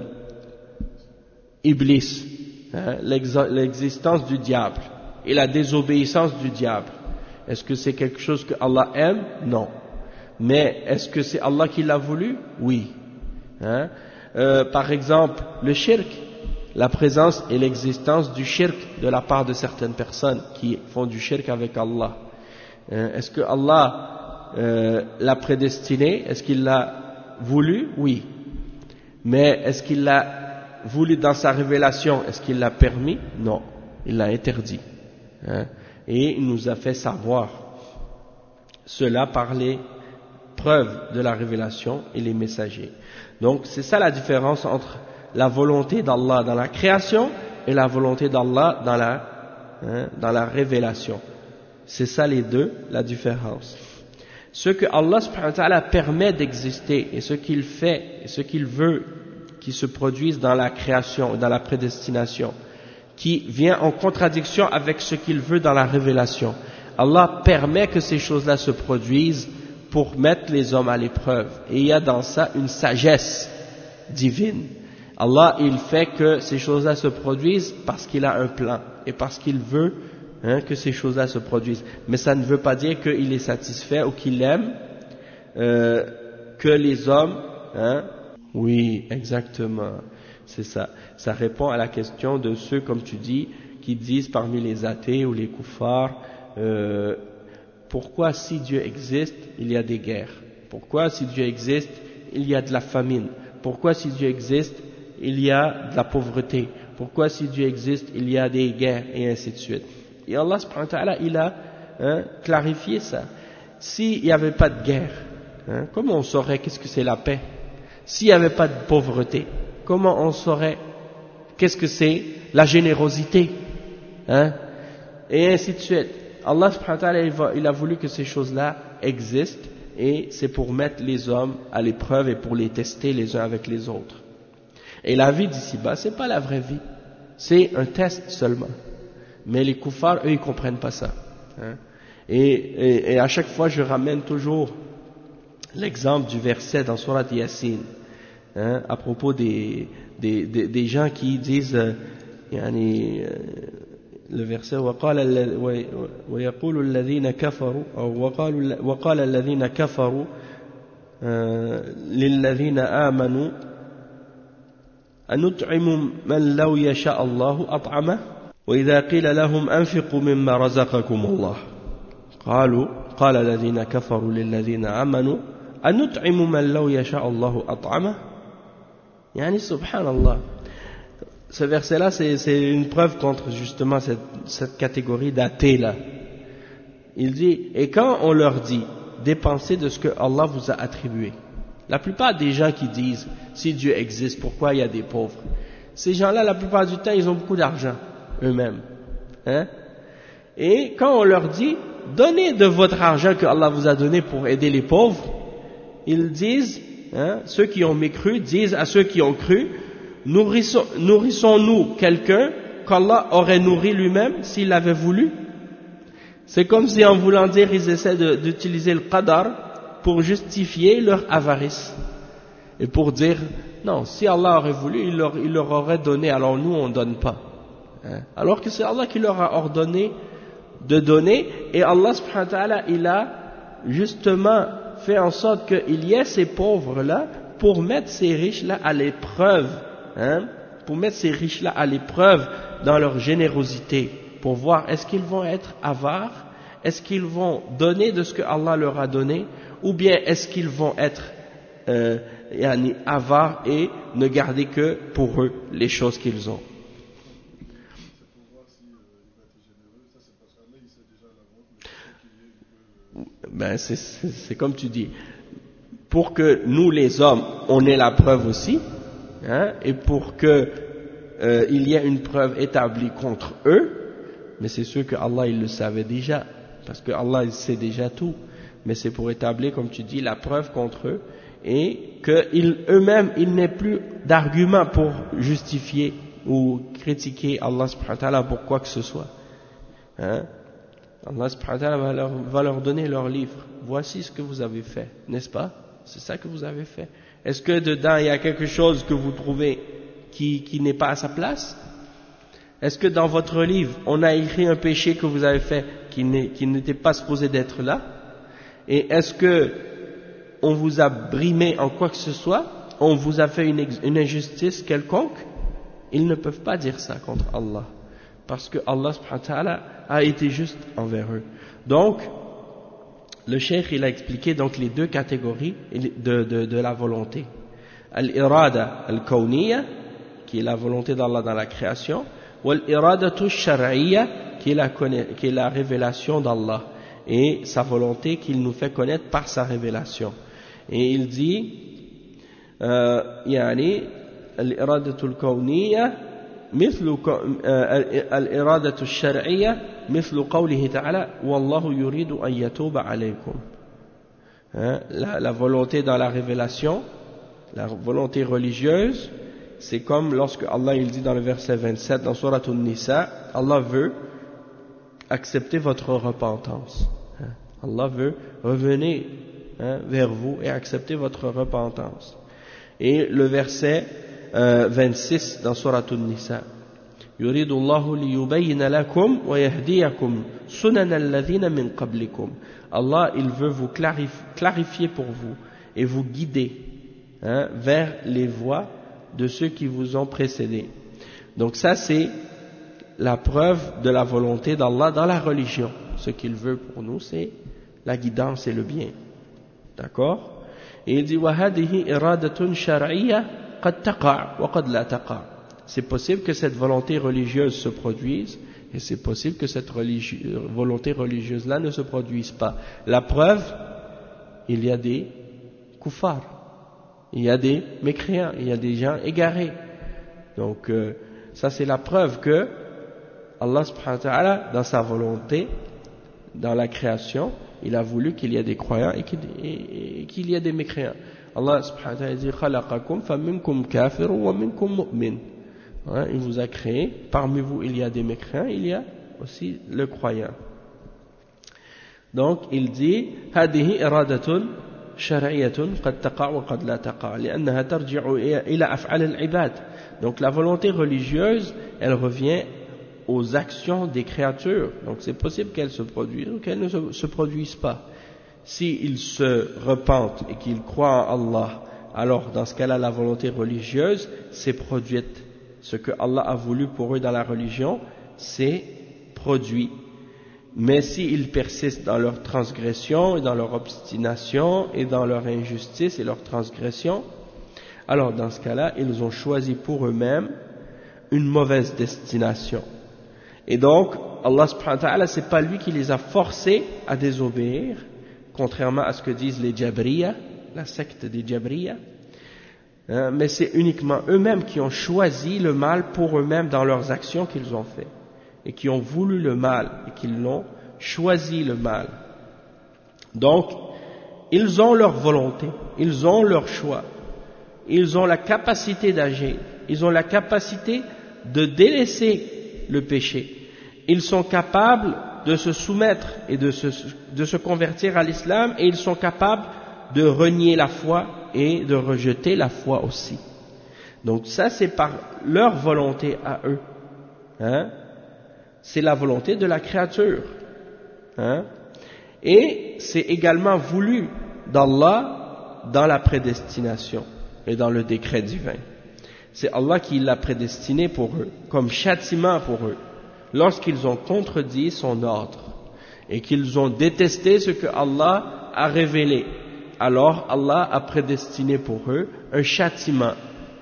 Speaker 1: Iblis, hein, l'existence du diable et la désobéissance du diable. Est-ce que c'est quelque chose que Allah aime? Non. Mais est-ce que c'est Allah qui l'a voulu? Oui. Hein? Euh, par exemple, le shirk, la présence et l'existence du shirk de la part de certaines personnes qui font du shirk avec Allah. Hein? Est-ce que Allah euh, l'a prédestiné? Est-ce qu'il l'a voulu? Oui. Mais est-ce qu'il l'a voulu dans sa révélation? Est-ce qu'il l'a permis? Non. Il l'a interdit. Hein? Et il nous a fait savoir cela par les preuves de la révélation et les messagers. Donc c'est ça la différence entre la volonté d'Allah dans la création et la volonté d'Allah dans la, hein, dans la révélation. C'est ça les deux, la différence. Ce que Allah subhanahu wa ta'ala permet d'exister et ce qu'il fait et ce qu'il veut qui se produisent dans la création, dans la prédestination, qui vient en contradiction avec ce qu'il veut dans la révélation. Allah permet que ces choses-là se produisent pour mettre les hommes à l'épreuve. Et il y a dans ça une sagesse divine. Allah, il fait que ces choses-là se produisent parce qu'il a un plan et parce qu'il veut hein, que ces choses-là se produisent. Mais ça ne veut pas dire qu'il est satisfait ou qu'il aime euh, que les hommes... Hein, oui, exactement. C'est ça. Ça répond à la question de ceux, comme tu dis, qui disent parmi les athées ou les koufars, euh, pourquoi si Dieu existe, il y a des guerres? Pourquoi si Dieu existe, il y a de la famine? Pourquoi si Dieu existe, il y a de la pauvreté? Pourquoi si Dieu existe, il y a des guerres? Et ainsi de suite. Et Allah subhanahu wa ta'ala, il a hein, clarifié ça. S'il n'y avait pas de guerre, hein, comment on saurait qu'est-ce que c'est la paix? S'il n'y avait pas de pauvreté, comment on saurait qu'est-ce que c'est la générosité, hein? Et ainsi de suite. Allah subhanahu wa ta'ala, il, va, il a voulu que ces choses-là existent et c'est pour mettre les hommes à l'épreuve et pour les tester les uns avec les autres. Et la vie d'ici-bas, c'est pas la vraie vie, c'est un test seulement. Mais les koufars, eux, ils comprennent pas ça. Hein? Et, et, et à chaque fois, je ramène toujours l'exemple du verset dans Surat Yasin. Hein, à propos des, des, des, des gens qui disent euh, yani, euh, le verset وقال ويقول الذين كفروا أو وقالوا وقال الذين كفروا للذين آمنوا أنطعم من لو يشاء الله أطعمه وإذا قيل لهم أنفقوا مما رزقكم الله قالوا قال الذين كفروا للذين آمنوا أنطعم من لو يشاء الله أطعمه. Yani subhanallah. Ce verset-là, c'est, c'est une preuve contre justement cette, cette catégorie d'athées-là. Il dit, et quand on leur dit, dépensez de ce que Allah vous a attribué. La plupart des gens qui disent, si Dieu existe, pourquoi il y a des pauvres? Ces gens-là, la plupart du temps, ils ont beaucoup d'argent, eux-mêmes. Hein? Et quand on leur dit, donnez de votre argent que Allah vous a donné pour aider les pauvres, ils disent, hein, ceux qui ont mécru disent à ceux qui ont cru, nourrissons, nourrissons-nous quelqu'un qu'Allah aurait nourri lui-même s'il l'avait voulu? C'est comme si en voulant dire, ils essaient de, d'utiliser le qadar pour justifier leur avarice. Et pour dire, non, si Allah aurait voulu, il leur, il leur aurait donné, alors nous on ne donne pas. Hein? Alors que c'est Allah qui leur a ordonné de donner, et Allah subhanahu wa ta'ala, il a justement fait en sorte qu'il y ait ces pauvres-là pour mettre ces riches-là à l'épreuve, hein, pour mettre ces riches-là à l'épreuve dans leur générosité, pour voir est-ce qu'ils vont être avares, est-ce qu'ils vont donner de ce que Allah leur a donné, ou bien est-ce qu'ils vont être euh, yani, avares et ne garder que pour eux les choses qu'ils ont. Ben c'est, c'est, c'est comme tu dis, pour que nous les hommes, on ait la preuve aussi, hein, et pour que euh, il y ait une preuve établie contre eux, mais c'est sûr que Allah il le savait déjà, parce que Allah il sait déjà tout, mais c'est pour établir, comme tu dis, la preuve contre eux, et qu'eux-mêmes, ils n'aient plus d'arguments pour justifier ou critiquer Allah subhanahu wa ta'ala pour quoi que ce soit. Hein. Allah subhanahu wa ta'ala va leur, va leur donner leur livre. Voici ce que vous avez fait, n'est-ce pas? C'est ça que vous avez fait. Est-ce que dedans il y a quelque chose que vous trouvez qui, qui n'est pas à sa place? Est-ce que dans votre livre on a écrit un péché que vous avez fait qui, n'est, qui n'était pas supposé d'être là? Et est-ce que on vous a brimé en quoi que ce soit? On vous a fait une, une injustice quelconque? Ils ne peuvent pas dire ça contre Allah, parce que Allah subhanahu wa ta'ala a été juste envers eux. Donc, le cheikh il a expliqué donc les deux catégories de, de, de la volonté. Al-irada al-kawniyya, qui est la volonté d'Allah dans la création, ou al-iradatu shar'iyya, qui est la, qui est la révélation d'Allah, et sa volonté qu'il nous fait connaître par sa révélation. Et il dit, euh, yani, al-iradatu al-kawniyya, مثل الإرادة الشرعية مثل قوله تعالى والله يريد أن يتوب عليكم. La, la volonté dans la révélation, la volonté religieuse, c'est comme lorsque Allah il dit dans le verset vingt-sept dans Surat An-Nisa, Allah veut accepter votre repentance. Allah veut revenir hein, vers vous et accepter votre repentance. Et le verset Euh, vingt-six dans Surat An-Nisa, يريد الله ليبين لكم ويهديكم سنن الذين من قبلكم. Allah il veut vous clarifier, clarifier pour vous et vous guider hein, vers les voies de ceux qui vous ont précédés. Donc ça c'est la preuve de la volonté d'Allah dans la religion. Ce qu'il veut pour nous c'est la guidance et le bien. D'accord? Et il dit وهذه إرادة شرعية c'est possible que cette volonté religieuse se produise et c'est possible que cette religi- volonté religieuse là ne se produise pas. La preuve, il y a des kuffars, il y a des mécréants, il y a des gens égarés. Donc euh, ça c'est la preuve que Allah subhanahu wa ta'ala dans sa volonté, dans la création, il a voulu qu'il y ait des croyants et qu'il, et, et qu'il y ait des mécréants. Allah subhanahu wa ta'ala dit khalaqakum faminkum kafir wa minkum mu'min. Il vous a créé, parmi vous il y a des mécréants, il y a aussi le croyant. Donc il dit هذه إرادة شرعية قد تقع وقد لا تقع لأنها ترجع إلى أفعال العباد. Donc la volonté religieuse, elle revient aux actions des créatures. Donc c'est possible qu'elles se produisent ou qu'elles ne se, se produisent pas. S'ils se repentent et qu'ils croient en Allah, alors dans ce cas-là, la volonté religieuse s'est produite. Ce que Allah a voulu pour eux dans la religion, c'est produit. Mais s'ils persistent dans leur transgression et dans leur obstination et dans leur injustice et leur transgression, alors dans ce cas-là, ils ont choisi pour eux-mêmes une mauvaise destination. Et donc, Allah subhanahu wa ta'ala, c'est pas lui qui les a forcés à désobéir, contrairement à ce que disent les Jabriya, la secte des Jabriya, hein, mais c'est uniquement eux-mêmes qui ont choisi le mal pour eux-mêmes dans leurs actions qu'ils ont fait, et qui ont voulu le mal, et qui l'ont choisi le mal. Donc, ils ont leur volonté, ils ont leur choix, ils ont la capacité d'agir, ils ont la capacité de délaisser le péché, ils sont capables de se soumettre et de se, de se convertir à l'islam, et ils sont capables de renier la foi et de rejeter la foi aussi. Donc ça c'est par leur volonté à eux, hein? C'est la volonté de la créature, hein? Et c'est également voulu d'Allah dans la prédestination et dans le décret divin. C'est Allah qui l'a prédestiné pour eux, comme châtiment pour eux, lorsqu'ils ont contredit son ordre et qu'ils ont détesté ce que Allah a révélé. Alors Allah a prédestiné pour eux un châtiment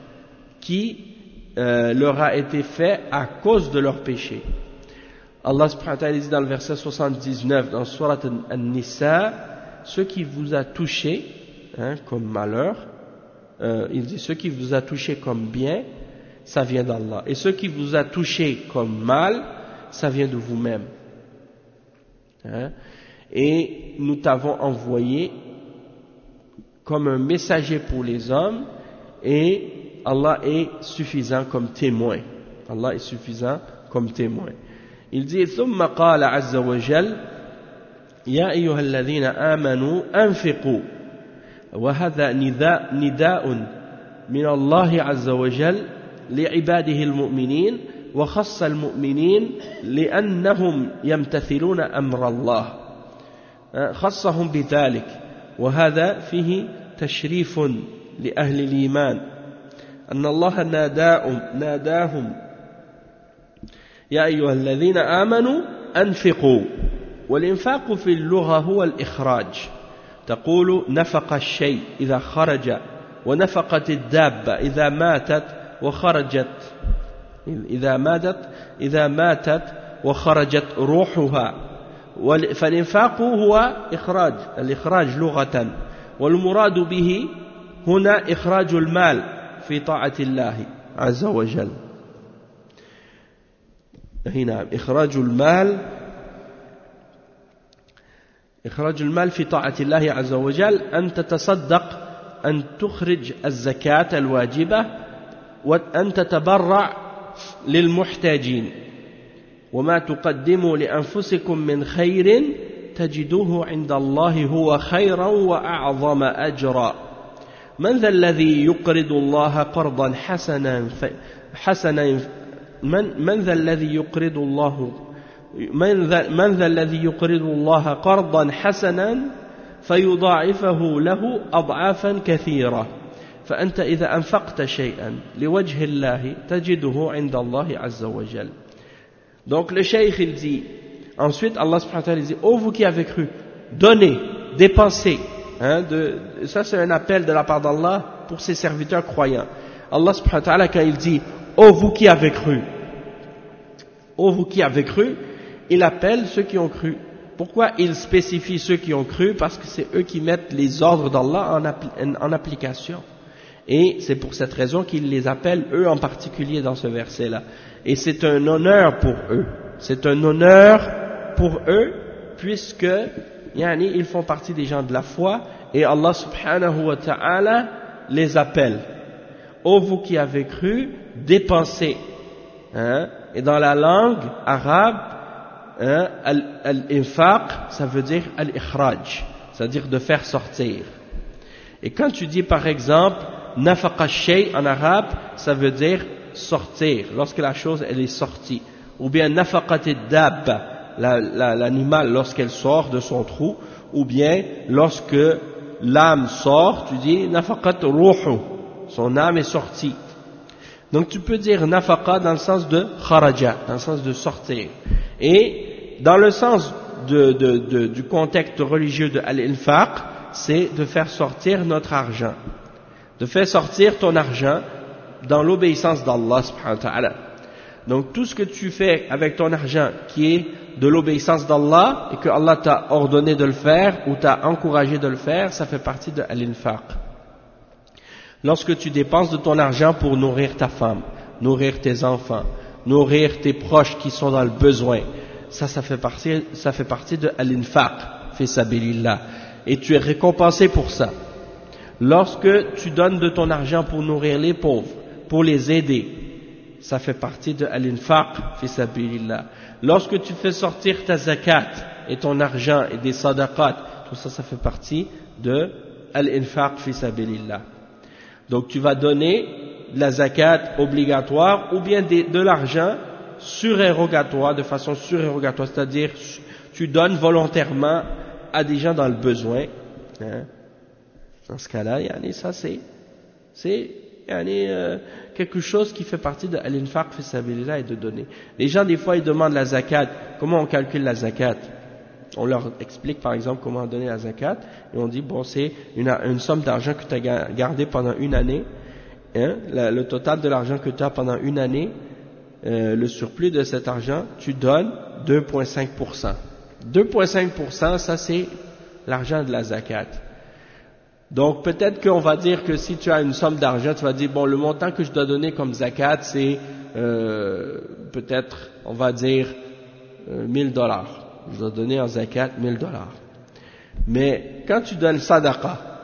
Speaker 1: qui euh, leur a été fait à cause de leur péché. Allah subhanahu wa ta'ala dit dans le verset soixante-dix-neuf dans Surat An-Nisa, ce qui vous a touché hein, comme malheur, euh, il dit ce qui vous a touché comme bien, ça vient d'Allah, et ce qui vous a touché comme mal, ça vient de vous-même. Hein? Et nous t'avons envoyé comme un messager pour les hommes, et Allah est suffisant comme témoin. Allah est suffisant comme témoin. Il dit ثم قال عز وجل يا أيها الذين آمنوا أنفقوا وهذا نداء نداء من الله عز وجل لعباده المؤمنين وخص المؤمنين لأنهم يمتثلون أمر الله خصهم بذلك وهذا فيه تشريف لأهل الإيمان أن الله ناداهم, ناداهم يا أيها الذين آمنوا أنفقوا والإنفاق في اللغة هو الإخراج تقول نفق الشيء إذا خرج ونفقت الدابة إذا ماتت وخرجت إذا ماتت إذا ماتت وخرجت روحها فالإنفاق هو إخراج الإخراج لغة والمراد به هنا إخراج المال في طاعة الله عز وجل هنا إخراج المال إخراج المال في طاعة الله عز وجل أن تتصدق أن تخرج الزكاة الواجبة وأن تتبرع للمحتاجين وما تقدموا لأنفسكم من خير تجدوه عند الله هو خيرا وأعظم أجرا من ذا الذي يقرض الله قرضا حسنا حسنا من, من ذا الذي يقرض الله من ذا, من ذا الذي يقرض الله قرضا حسنا فيضاعفه له أضعافا كثيرة فأنت إذا أنفقت شيئا لوجه الله تجده عند الله عز وجل. Donc le cheikh il dit ensuite Allah subhanahu wa ta'ala dit ô vous qui avez cru donnez, dépensez hein, de, ça c'est un appel de la part d'Allah pour ses serviteurs croyants. Allah subhanahu wa ta'ala quand il dit ô vous qui avez cru ô vous qui avez cru il appelle ceux qui ont cru. Pourquoi il spécifie ceux qui ont cru? Parce que c'est eux qui mettent les ordres d'Allah en, appli en application. Et c'est pour cette raison qu'il les appelle, eux en particulier, dans ce verset-là. Et c'est un honneur pour eux. C'est un honneur pour eux, puisque yani, ils font partie des gens de la foi, et Allah subhanahu wa ta'ala les appelle. Ô vous qui avez cru, dépensez. Hein? Et dans la langue arabe, hein, al-infaq, ça veut dire al-ikhraj, c'est-à-dire de faire sortir. Et quand tu dis par exemple nafaqa shay en arabe, ça veut dire sortir, lorsque la chose elle est sortie. Ou bien nafaqat ad-dabba, l'animal lorsqu'elle sort de son trou, ou bien lorsque l'âme sort, tu dis nafaqat ruhu, son âme est sortie. Donc tu peux dire nafaqa dans le sens de kharaja, dans le sens de sortir. Et dans le sens de, de, de, du contexte religieux de al-infaq, c'est de faire sortir notre argent, de faire sortir ton argent dans l'obéissance d'Allah subhanahu wa ta'ala. Donc tout ce que tu fais avec ton argent qui est de l'obéissance d'Allah et que Allah t'a ordonné de le faire ou t'a encouragé de le faire, ça fait partie de al-infaq. Lorsque tu dépenses de ton argent pour nourrir ta femme, nourrir tes enfants, nourrir tes proches qui sont dans le besoin, ça, ça fait partie, ça fait partie de al-infaq, fi sabilillah. Et tu es récompensé pour ça. Lorsque tu donnes de ton argent pour nourrir les pauvres, pour les aider, ça fait partie de al-infaq, fi sabilillah. Lorsque tu fais sortir ta zakat et ton argent et des sadaqat, tout ça, ça fait partie de al-infaq, fi sabilillah. Donc tu vas donner de la zakat obligatoire ou bien de, de l'argent surérogatoire, de façon surérogatoire, c'est-à-dire tu donnes volontairement à des gens dans le besoin. Hein. Dans ce cas-là, yani, ça c'est, c'est yani, euh, quelque chose qui fait partie de al-infaq fi sabilillah et de donner. Les gens des fois ils demandent la zakat, comment on calcule la zakat? On leur explique par exemple comment donner la zakat et on dit bon c'est une, une somme d'argent que tu as gardé pendant une année, hein, la, le total de l'argent que tu as pendant une année, euh, le surplus de cet argent, tu donnes deux virgule cinq pour cent. deux virgule cinq pour cent ça c'est l'argent de la zakat. Donc peut-être qu'on va dire que si tu as une somme d'argent, tu vas dire bon le montant que je dois donner comme zakat c'est euh, peut-être on va dire euh, mille dollars. Je dois donner en zakat mille dollars. Mais quand tu donnes sadaqa,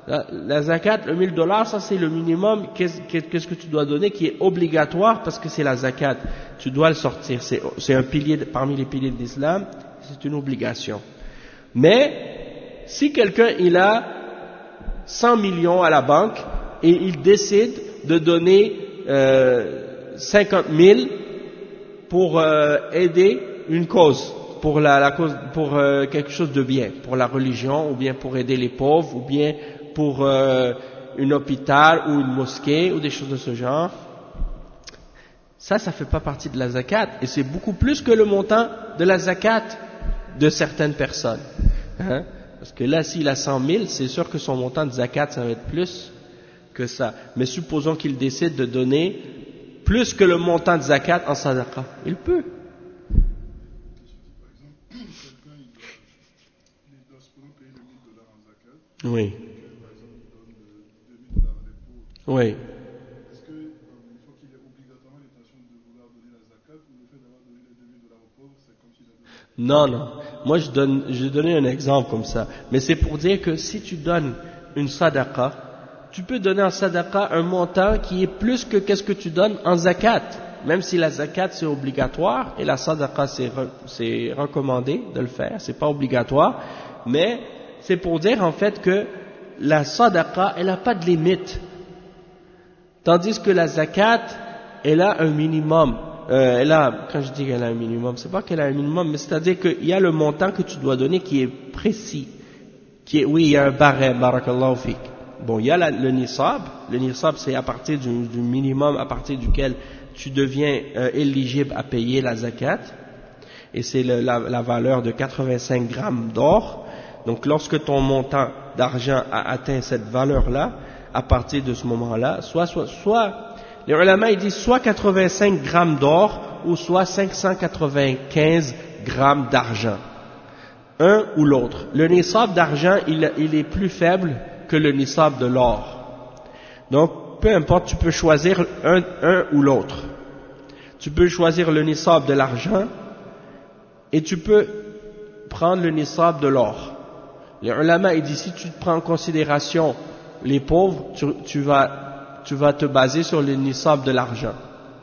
Speaker 1: La, la zakat, le mille dollars, ça c'est le minimum, qu'est-ce, qu'est-ce que tu dois donner, qui est obligatoire parce que c'est la zakat. Tu dois le sortir, c'est, c'est un pilier, parmi les piliers de l'islam, c'est une obligation. Mais, si quelqu'un, il a cent millions à la banque, et il décide de donner euh, cinquante mille pour euh, aider une cause, pour la, la cause, pour euh, quelque chose de bien, pour la religion, ou bien pour aider les pauvres, ou bien pour euh, un hôpital ou une mosquée ou des choses de ce genre. Ça, ça fait pas partie de la zakat, et c'est beaucoup plus que le montant de la zakat de certaines personnes. Hein? Parce que là, s'il a cent mille, c'est sûr que son montant de zakat, ça va être plus que ça. Mais supposons qu'il décide de donner plus que le montant de zakat en sadaqa. Il peut. Oui. Oui.
Speaker 2: Est-ce qu'il faut qu'il ait obligatoirement l'intention de vouloir donner la zakat ou le fait d'avoir donné les deux mille dollars aux pauvres, c'est comme s'il a donné?
Speaker 1: Non, non. Moi, je donne, je vais donner un exemple comme ça. Mais c'est pour dire que si tu donnes une sadaqa, tu peux donner en sadaqa un montant qui est plus que qu'est-ce que tu donnes en zakat. Même si la zakat c'est obligatoire et la sadaqa c'est, re, c'est recommandé de le faire, c'est pas obligatoire. Mais c'est pour dire en fait que la sadaqa, elle n'a pas de limite. Tandis que la zakat, elle a un minimum. Euh, elle a, quand je dis qu'elle a un minimum, c'est pas qu'elle a un minimum, mais c'est-à-dire qu'il y a le montant que tu dois donner qui est précis. Qui est, oui, il y a un barème, barakallahu fik. Bon, il y a la, le nisab. Le nisab, c'est à partir du, du minimum à partir duquel tu deviens euh, éligible à payer la zakat. Et c'est le, la, la valeur de quatre-vingt-cinq grammes d'or. Donc, lorsque ton montant d'argent a atteint cette valeur-là, à partir de ce moment-là, soit, soit, soit, les ulama ils disent soit quatre-vingt-cinq grammes d'or ou soit cinq cent quatre-vingt-quinze grammes d'argent. Un ou l'autre. Le nisab d'argent, il, il est plus faible que le nisab de l'or. Donc, peu importe, tu peux choisir un, un ou l'autre. Tu peux choisir le nisab de l'argent et tu peux prendre le nisab de l'or. Les ulama ils disent si tu prends en considération les pauvres, tu, tu, vas, tu vas te baser sur le nisab de l'argent.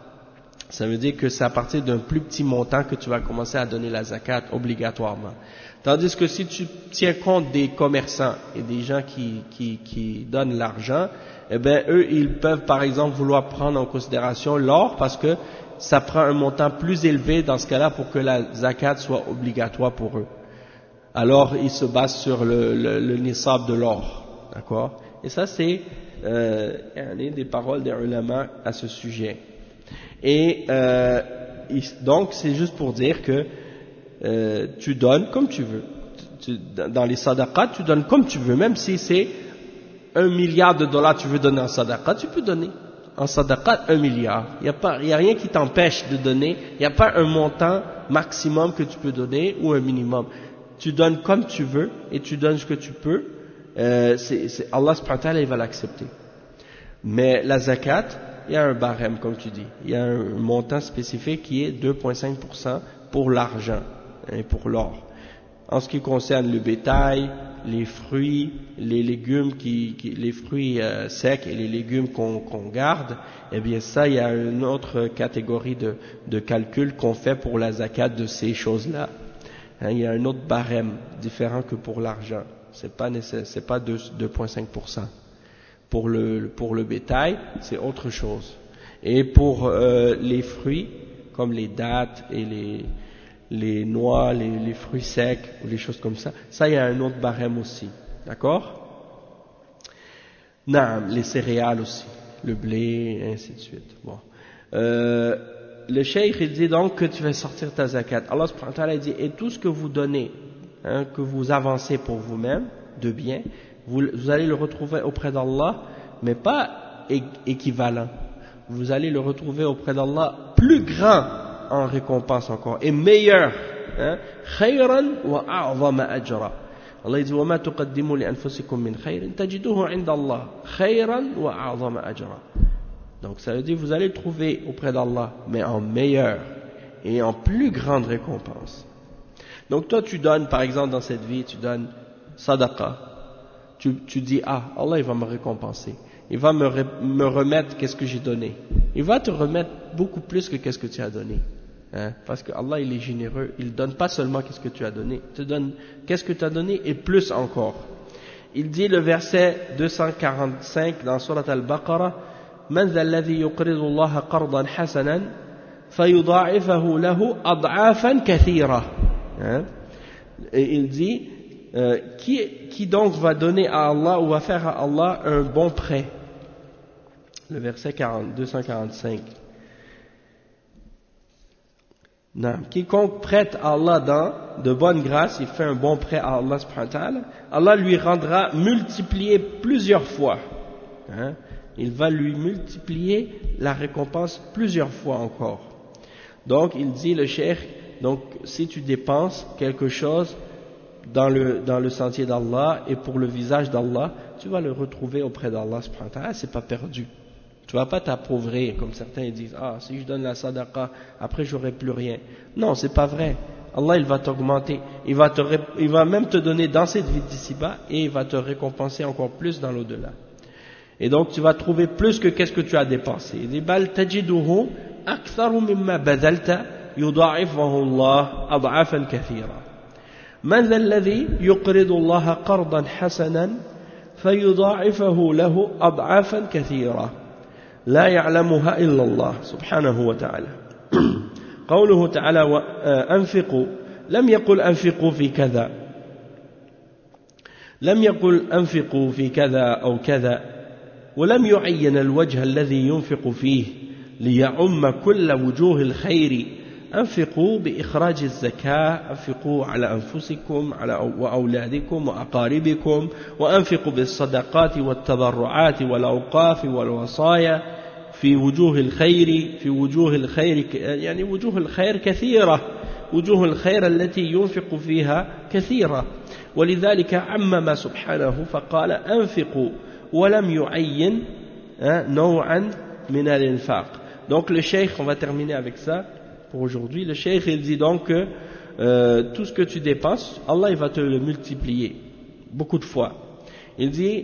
Speaker 1: Ça veut dire que c'est à partir d'un plus petit montant que tu vas commencer à donner la zakat obligatoirement. Tandis que si tu tiens compte des commerçants et des gens qui, qui, qui donnent l'argent, eh bien eux, ils peuvent par exemple vouloir prendre en considération l'or parce que ça prend un montant plus élevé dans ce cas-là pour que la zakat soit obligatoire pour eux. Alors ils se basent sur le, le, le nisab de l'or. D'accord? Et ça, c'est euh, des paroles des ulama à ce sujet. Et euh, donc, c'est juste pour dire que euh, tu donnes comme tu veux. Tu, dans les sadaqat, tu donnes comme tu veux. Même si c'est un milliard de dollars tu veux donner en sadaqat, tu peux donner en sadaqat un milliard. Il n'y a pas, il y a rien qui t'empêche de donner. Il n'y a pas un montant maximum que tu peux donner ou un minimum. Tu donnes comme tu veux et tu donnes ce que tu peux. Euh, c'est, c'est, Allah subhanahu wa ta'ala il va l'accepter. Mais la zakat, il y a un barème comme tu dis, il y a un montant spécifique qui est deux virgule cinq pour cent pour l'argent et pour l'or. En ce qui concerne le bétail, les fruits, les légumes, qui, qui, les fruits euh, secs et les légumes qu'on, qu'on garde, eh bien ça, il y a une autre catégorie de, de calcul qu'on fait pour la zakat de ces choses-là. Hein, il y a un autre barème différent que pour l'argent. C'est pas nécessaire, c'est pas deux virgule cinq pour cent. Pour le, pour le bétail, c'est autre chose. Et pour euh, les fruits, comme les dattes et les, les noix, les, les fruits secs, ou les choses comme ça, ça, il y a un autre barème aussi. D'accord? Non, les céréales aussi, le blé, et ainsi de suite. Bon. Euh, le cheikh, il dit donc que tu vas sortir ta zakat. Allah subhanahu wa ta'ala dit, et tout ce que vous donnez, hein, que vous avancez pour vous-même, de bien, vous, vous allez le retrouver auprès d'Allah, mais pas é- équivalent. Vous allez le retrouver auprès d'Allah plus grand en récompense encore, et meilleur. Khayran wa a'zama ajra. Allah dit, وَمَا تُقَدِّمُوا لِأَنفُسِكُم مِّنْ خَيْرٍ تَجِدُوهُ عِندَ اللَّهِ خَيْرًا وَأَعْظَمَ أَجْرًا. Donc ça veut dire, vous allez le trouver auprès d'Allah, mais en meilleur et en plus grande récompense. Donc toi, tu donnes, par exemple, dans cette vie, tu donnes sadaqa. tu, tu dis, ah, Allah il va me récompenser, il va me, re, me remettre qu'est-ce que j'ai donné, il va te remettre beaucoup plus que qu'est-ce que tu as donné, hein, parce que Allah il est généreux, il donne pas seulement qu'est-ce que tu as donné, il te donne qu'est-ce que tu as donné et plus encore. Il dit le verset deux cent quarante-cinq dans Surat Al-Baqarah, Man dha alladhi yuqridu Allah qardan hasanan fayudha'ifahu lahu ad'afan kathira. Et il dit euh, qui, qui donc va donner à Allah ou va faire à Allah un bon prêt? Le verset quarante, deux cent quarante-cinq. Non. Quiconque prête à Allah dans de bonnes grâces, il fait un bon prêt à Allah subhanahu wa ta'ala, Allah lui rendra multiplié plusieurs fois. Hein? Il va lui multiplier la récompense plusieurs fois encore. Donc il dit le cheikh, donc si tu dépenses quelque chose dans le, dans le sentier d'Allah et pour le visage d'Allah, tu vas le retrouver auprès d'Allah subhanahu wa ta'ala, c'est pas perdu. Tu vas pas t'appauvrir, comme certains disent, ah, si je donne la sadaqa, après j'aurai plus rien. Non, c'est pas vrai. Allah, il va t'augmenter. Il va te, il va même te donner dans cette vie d'ici-bas et il va te récompenser encore plus dans l'au-delà. Et donc, tu vas trouver plus que qu'est-ce que tu as dépensé. Il dit, bal tajiduhu aktharu mimma badalta yudha'ifahu Allah ad'afan kathira. Man dha alladhi yuqridu Allah qardan hasanan fayudha'ifahu lahu ad'afan kathira. لا يعلمها إلا الله سبحانه وتعالى. قوله تعالى أنفقوا لم يقل أنفقوا في كذا لم يقل أنفقوا في كذا أو كذا ولم يعين الوجه الذي ينفق فيه ليعم كل وجوه الخير. أنفقوا بإخراج الزكاة، أنفقوا على أنفسكم على وأولادكم وأقاربكم، وأنفقوا بالصدقات والتبرعات والأوقاف والوصايا في وجوه الخير في وجوه الخير يعني وجوه الخير كثيرة، وجوه الخير التي ينفق فيها كثيرة، ولذلك عمم سبحانه فقال أنفقوا ولم يعين نوعا من الإنفاق. Donc le cheikh, on va terminer avec ça pour aujourd'hui. Le cheikh il dit donc que euh, tout ce que tu dépenses, Allah il va te le multiplier beaucoup de fois. Il dit,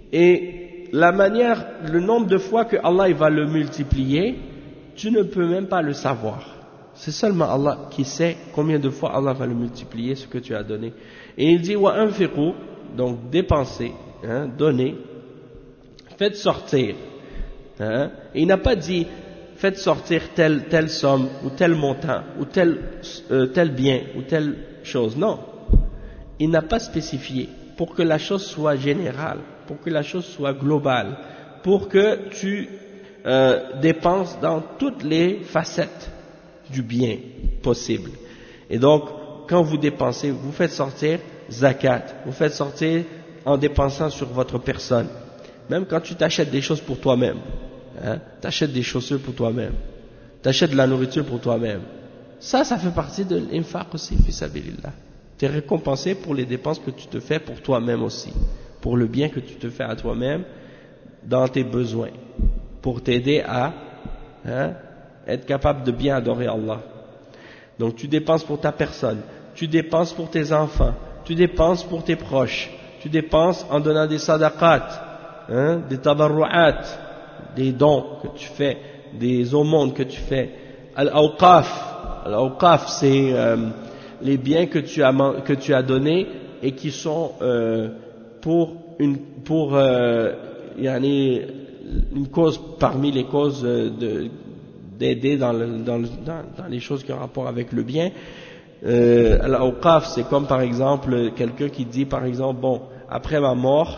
Speaker 1: et la manière, le nombre de fois que Allah il va le multiplier, tu ne peux même pas le savoir. C'est seulement Allah qui sait combien de fois Allah va le multiplier, ce que tu as donné. Et il dit, wa anfiqu, donc dépenser, hein, donner, faites sortir. Hein, et il n'a pas dit faites sortir telle, telle somme ou tel montant ou tel, euh, tel bien ou telle chose. Non, il n'a pas spécifié pour que la chose soit générale, pour que la chose soit globale, pour que tu euh, dépenses dans toutes les facettes du bien possible. Et donc, quand vous dépensez, vous faites sortir zakat, vous faites sortir en dépensant sur votre personne. Même quand tu t'achètes des choses pour toi-même. Hein, t'achètes des chaussures pour toi-même, t'achètes de la nourriture pour toi-même, ça, ça fait partie de l'infaq aussi, fi sabilillah. T'es récompensé pour les dépenses que tu te fais pour toi-même aussi, pour le bien que tu te fais à toi-même dans tes besoins, pour t'aider à hein, être capable de bien adorer Allah. Donc tu dépenses pour ta personne, tu dépenses pour tes enfants, tu dépenses pour tes proches, tu dépenses en donnant des sadaqat, hein, des tabarru'at, des dons que tu fais, des aumônes que tu fais. Al-awqaf, al-awqaf c'est euh, les biens que tu as que tu as donnés et qui sont euh, pour une pour euh, yani, une cause parmi les causes de d'aider dans, le, dans, le, dans, dans les choses qui ont rapport avec le bien. Euh, al-awqaf c'est comme par exemple quelqu'un qui dit par exemple bon après ma mort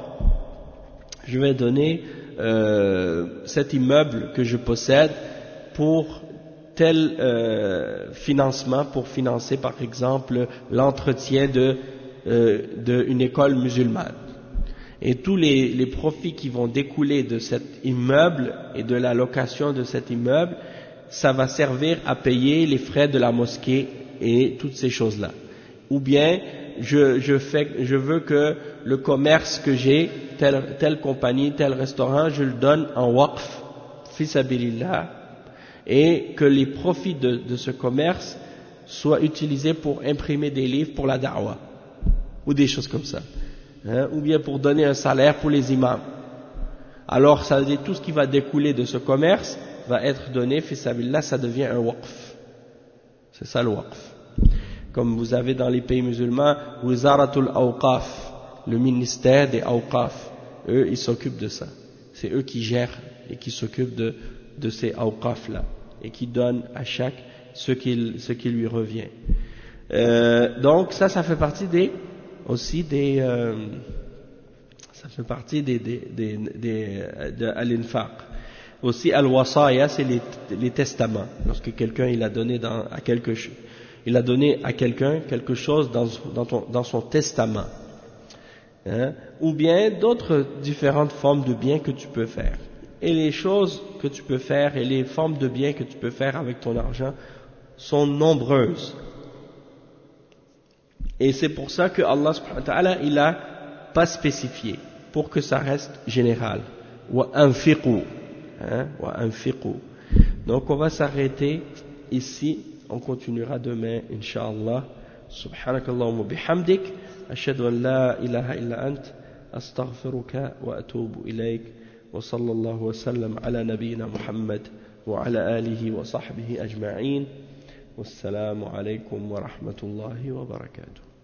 Speaker 1: je vais donner Euh, cet immeuble que je possède pour tel euh, financement, pour financer par exemple l'entretien de, euh, d'une école musulmane. Et tous les, les profits qui vont découler de cet immeuble et de la location de cet immeuble, ça va servir à payer les frais de la mosquée et toutes ces choses-là. Ou bien je, je, fais, je veux que le commerce que j'ai, telle, telle compagnie, tel restaurant, je le donne en waqf, fi sabilillah, et que les profits de, de ce commerce soient utilisés pour imprimer des livres pour la da'wah, ou des choses comme ça. hein, ou bien pour donner un salaire pour les imams. Alors ça veut dire tout ce qui va découler de ce commerce va être donné, fi sabilillah, ça devient un waqf. C'est ça le waqf. Comme vous avez dans les pays musulmans, Wizaratul Awqaf, le ministère des Awqaf, eux ils s'occupent de ça. C'est eux qui gèrent et qui s'occupent de, de ces Awqaf là et qui donnent à chaque ce qui, ce qui lui revient. Euh, donc ça, ça fait partie des aussi des euh, ça fait partie des des des, des de al-infaq. Aussi al-wasaya, c'est les, les testaments. Lorsque quelqu'un il a donné dans, à quelque il a donné à quelqu'un quelque chose dans dans, ton, dans son testament, hein, ou bien d'autres différentes formes de biens que tu peux faire. Et les choses que tu peux faire et les formes de biens que tu peux faire avec ton argent sont nombreuses. Et c'est pour ça que Allah subhanahu wa ta'ala il a pas spécifié, pour que ça reste général. Wa anfiqu, hein, wa anfiqu. Donc on va s'arrêter ici, on continuera demain inshallah. Subhanakallahumma bihamdik, ashhadu an la ilaha illa ant, astaghfiruka wa atubu ilayk, wa sallallahu wa sallam ala nabiyyina Muhammad wa ala alihi wa sahbihi ajma'in. Wassalamu alaykum wa rahmatullahi wa barakatuh.